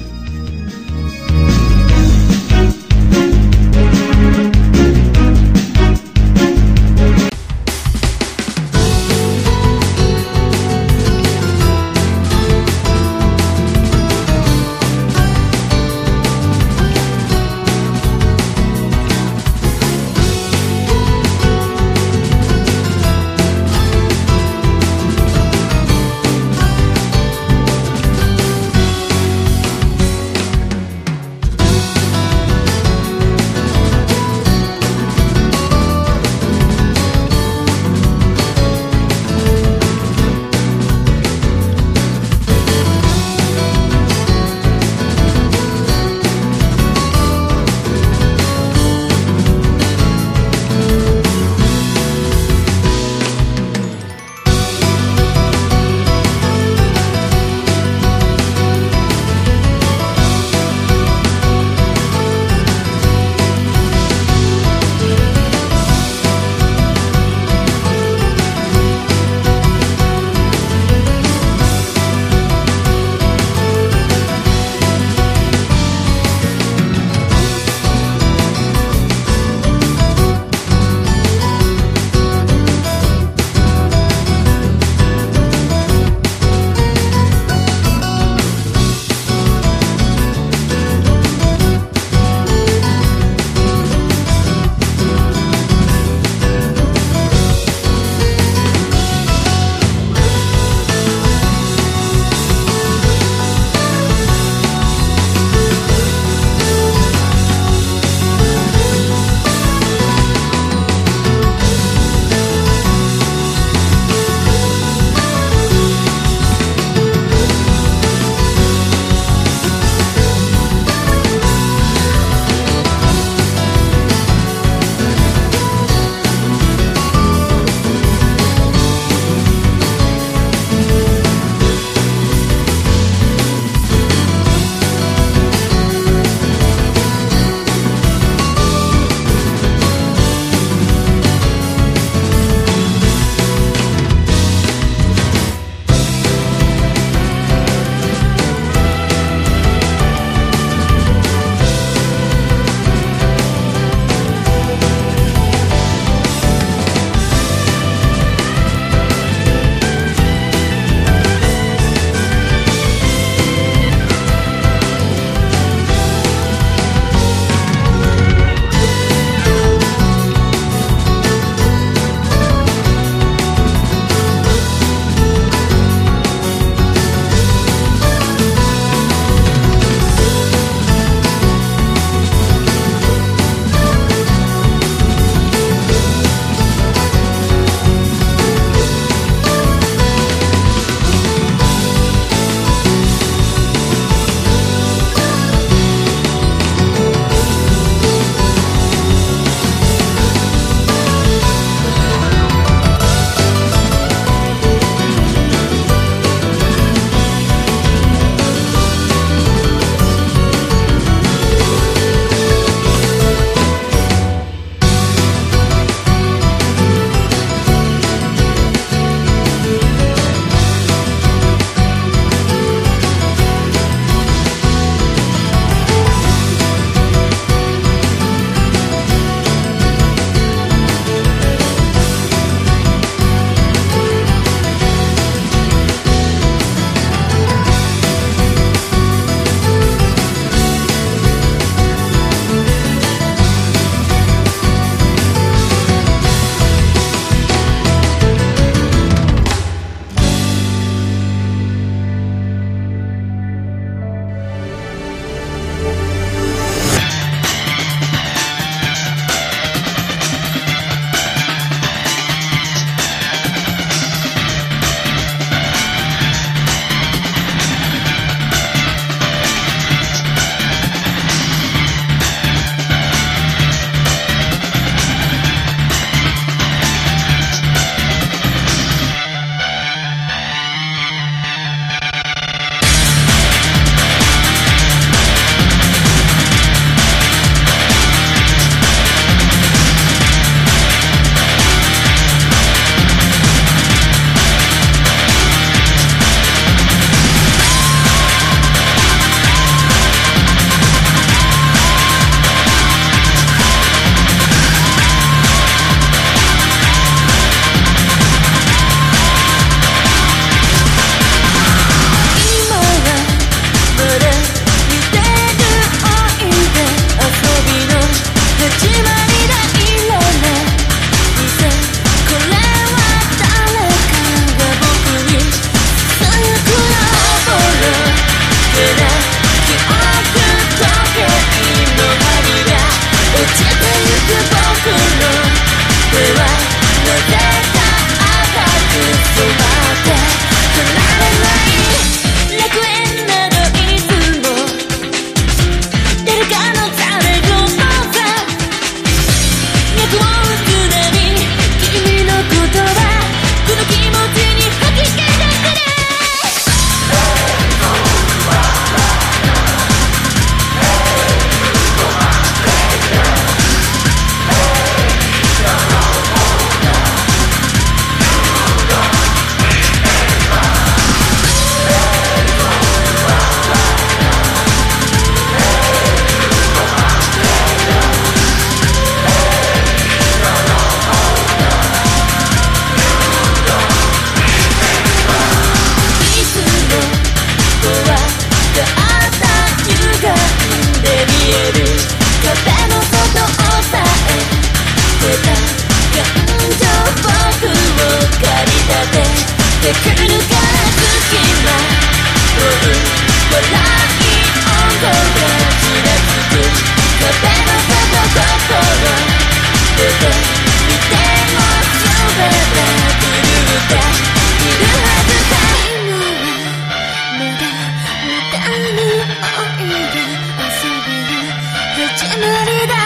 てくるから月は笑い音頭がちらつく壁の外心どこ見ても全て狂っているはずだ。今はまだ無駄においで遊びの始まりだ。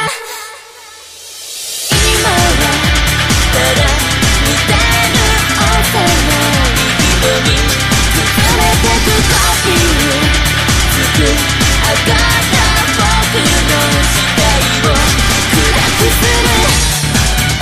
今はただ見てる幼い人に包まれてくコピーつく上がった僕の視界を暗くする。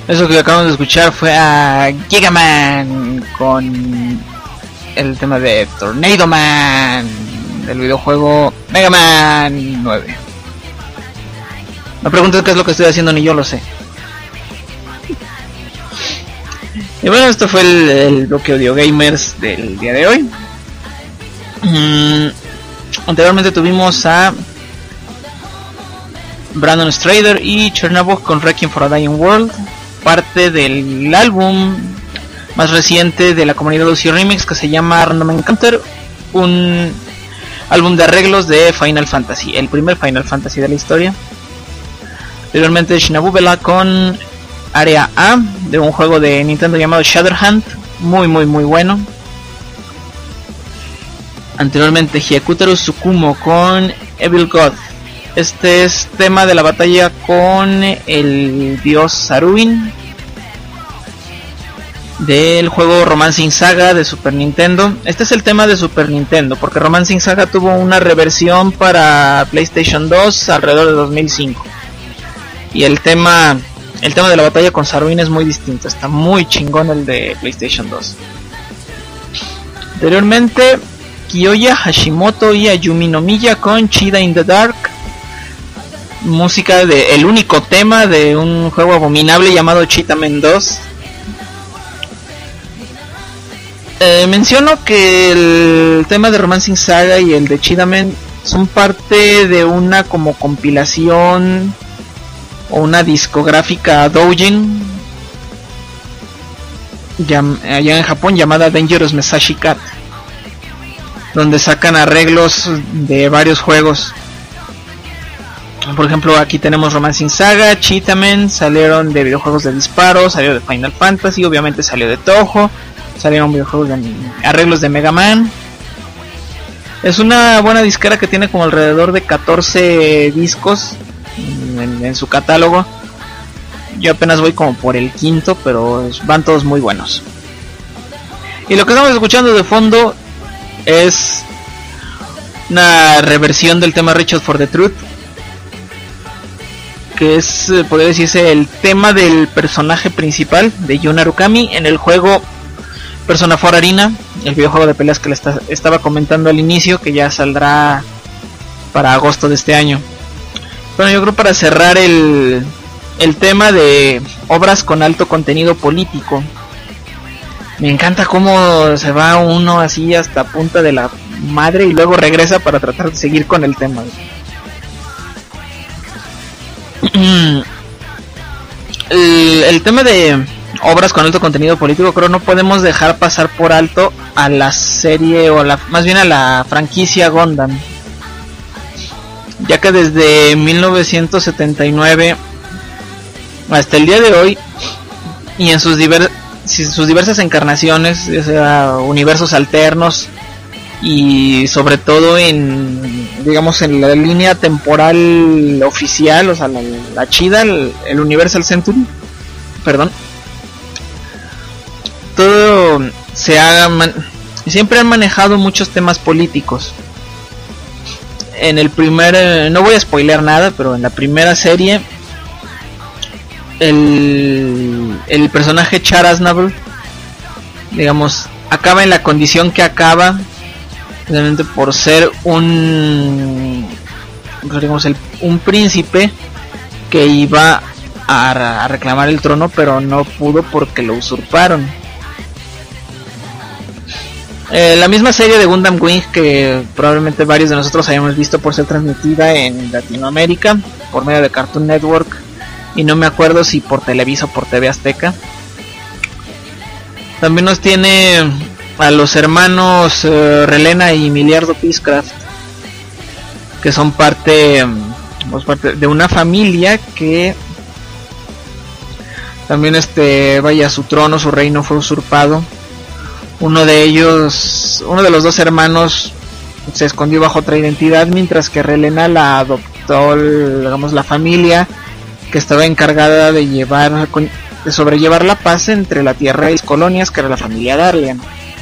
Eso que acabamos de escuchar fue a Gigaman con el tema de Tornado Man del videojuego Mega Man 9. No preguntes qué es lo que estoy haciendo, ni yo lo sé. Y bueno, esto fue el bloque Audio Gamers del día de hoy. Anteriormente tuvimos a Brandon Strader y Chernobyl con Requiem for a Dying World, parte del álbum más reciente de la comunidad Lucy Remix que se llama Random Encounter, un álbum de arreglos de Final Fantasy, el primer Final Fantasy de la historia. Anteriormente Shinabubela con Área A de un juego de Nintendo llamado Shatterhand, muy bueno. Anteriormente Hyakutaru Tsukumo con Evil God. Este es tema de la batalla con el dios Saruin del juego Romancing Saga de Super Nintendo. Este es el tema de Super Nintendo, porque Romancing Saga tuvo una reversión para PlayStation 2 alrededor de 2005. Y el tema de la batalla con Saruin es muy distinto, está muy chingón el de PlayStation 2. Anteriormente Kiyoya Hashimoto y Ayumi Nomiya con Chida in the Dark, música de el único tema de un juego abominable llamado Cheetah-Man 2. Menciono que el tema de Romancing Saga y el de Cheetah-Man son parte de una como compilación o una discográfica doujin allá en Japón llamada Dangerous Musashi Cat, donde sacan arreglos de varios juegos. Por ejemplo, aquí tenemos Romancing Saga, Cheetah-Man, salieron de videojuegos de disparo, salió de Final Fantasy, obviamente salió de Toho, salieron videojuegos de arreglos de Mega Man. Es una buena disquera que tiene como alrededor de 14 discos en su catálogo. Yo apenas voy como por el quinto, pero van todos muy buenos. Y lo que estamos escuchando de fondo es una reversión del tema Reach Out for the Truth, que es, podría decirse, el tema del personaje principal de Yuna Arukami en el juego Persona 4 Arena, el videojuego de peleas que le estaba comentando al inicio, que ya saldrá para agosto de este año. Bueno, yo creo para cerrar el tema de obras con alto contenido político, me encanta cómo se va uno así hasta punta de la madre y luego regresa para tratar de seguir con el tema. El tema de obras con alto contenido político, creo no podemos dejar pasar por alto a la serie, o más bien a la franquicia Gundam, ya que desde 1979 hasta el día de hoy, y en sus diversas encarnaciones, ya sea universos alternos y sobre todo en, digamos, en la línea temporal oficial, o sea, la chida, el Universal Century, perdón, todo siempre han manejado muchos temas políticos. En el primer, no voy a spoilear nada, pero en la primera serie el personaje Char Aznavour, digamos, acaba en la condición que acaba, realmente por ser un príncipe que iba a reclamar el trono, pero no pudo porque lo usurparon. La misma serie de Gundam Wing, que probablemente varios de nosotros hayamos visto por ser transmitida en Latinoamérica por medio de Cartoon Network, y no me acuerdo si por Televisa o por TV Azteca. También nos tiene a los hermanos Relena y Miliardo Peacecraft, que son parte de una familia que también vaya, su trono, su reino fue usurpado. Uno de los dos hermanos se escondió bajo otra identidad, mientras que Relena la adoptó, digamos, la familia que estaba encargada de sobrellevar la paz entre la Tierra y las colonias, que era la familia Darlian.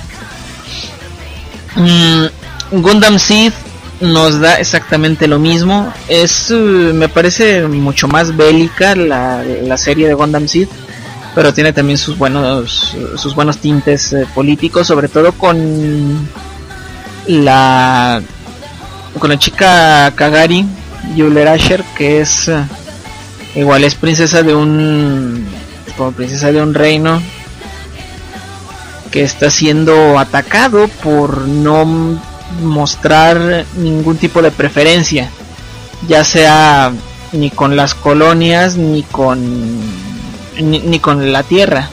Gundam Seed nos da exactamente lo mismo. Me parece mucho más bélica la serie de Gundam Seed, pero tiene también sus buenos tintes políticos, sobre todo con la chica Kagari Yuler Asher, que es igual es princesa de un reino que está siendo atacado por no mostrar ningún tipo de preferencia, ya sea ni con las colonias ni con la tierra.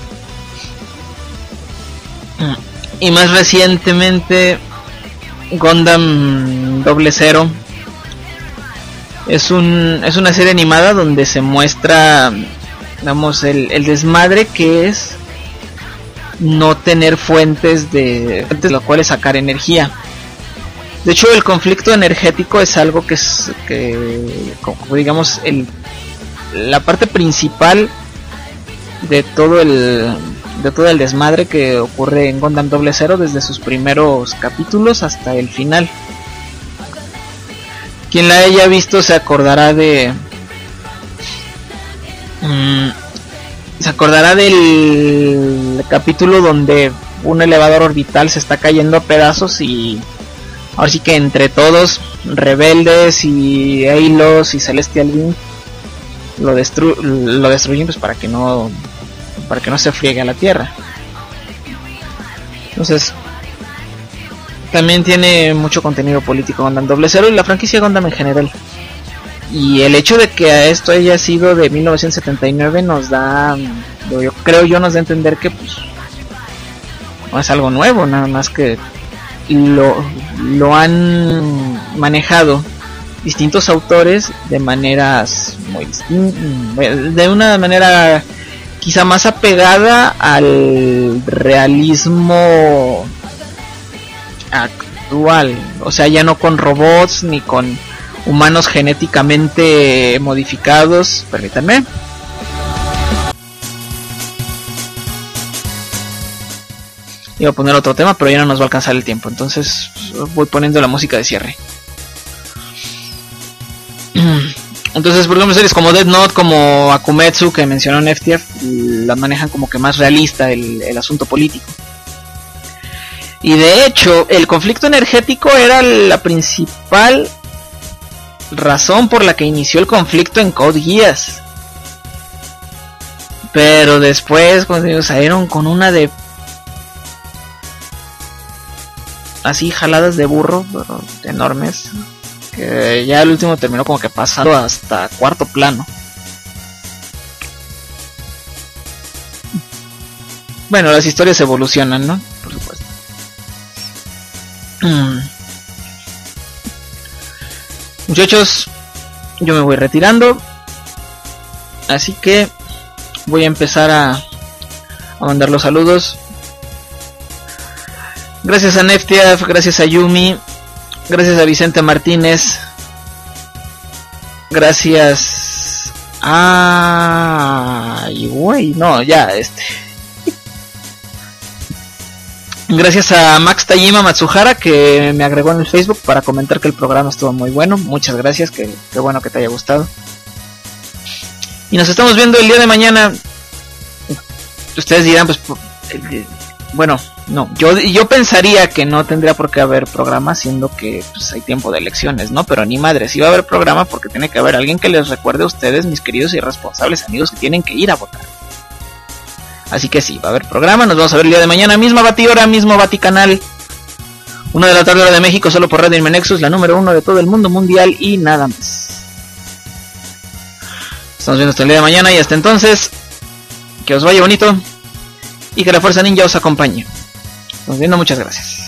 Y más recientemente Gundam 00 es una serie animada donde se muestra, digamos, el desmadre que es no tener fuentes de las cuales sacar energía. De hecho, el conflicto energético es algo que como digamos, la parte principal de todo el desmadre que ocurre en Gundam 00 desde sus primeros capítulos hasta el final. Quien la haya visto se acordará del capítulo donde un elevador orbital se está cayendo a pedazos y ahora sí que entre todos, rebeldes y Eilos y Celestial Beam, lo destruyen pues para que no se friegue a la Tierra. Entonces también tiene mucho contenido político Gundam 00 y la franquicia Gundam en general. Y el hecho de que esto haya sido de 1979 nos da, nos da a entender que pues no es algo nuevo, nada más que lo han manejado distintos autores de maneras muy distintas, de una manera quizá más apegada al realismo actual, o sea, ya no con robots ni con humanos genéticamente modificados. Permítanme. Iba a poner otro tema, pero ya no nos va a alcanzar el tiempo, entonces voy poniendo la música de cierre. Entonces, por ejemplo, series como Death Note, como Akumetsu, que mencionó en FTF, las manejan como que más realista el asunto político. Y de hecho, el conflicto energético era la principal razón por la que inició el conflicto en Code Geass. Pero después, cuando salieron con una de así jaladas de burro, pero enormes, que ya el último terminó como que pasando hasta cuarto plano. Bueno, las historias evolucionan, ¿no? Por supuesto. Muchachos, yo me voy retirando, así que voy a empezar a mandar los saludos. Gracias a Neftiaf, gracias a Yumi, gracias a Vicente Martínez, gracias a... Gracias a Max Tajima Matsuhara, que me agregó en el Facebook para comentar que el programa estuvo muy bueno. Muchas gracias, qué bueno que te haya gustado. Y nos estamos viendo el día de mañana. Ustedes dirán, pues, bueno, no, yo pensaría que no tendría por qué haber programa, siendo que pues, hay tiempo de elecciones, ¿no? Pero ni madre, sí va a haber programa porque tiene que haber alguien que les recuerde a ustedes, mis queridos y responsables amigos, que tienen que ir a votar. Así que sí, va a haber programa, nos vamos a ver el día de mañana, misma batihora, mismo baticanal, 1 de la tarde hora de México, solo por Radio Inmenexus, la número 1 de todo el mundo mundial y nada más. Estamos viendo hasta el día de mañana y hasta entonces, que os vaya bonito y que la fuerza ninja os acompañe. Estamos viendo, muchas gracias.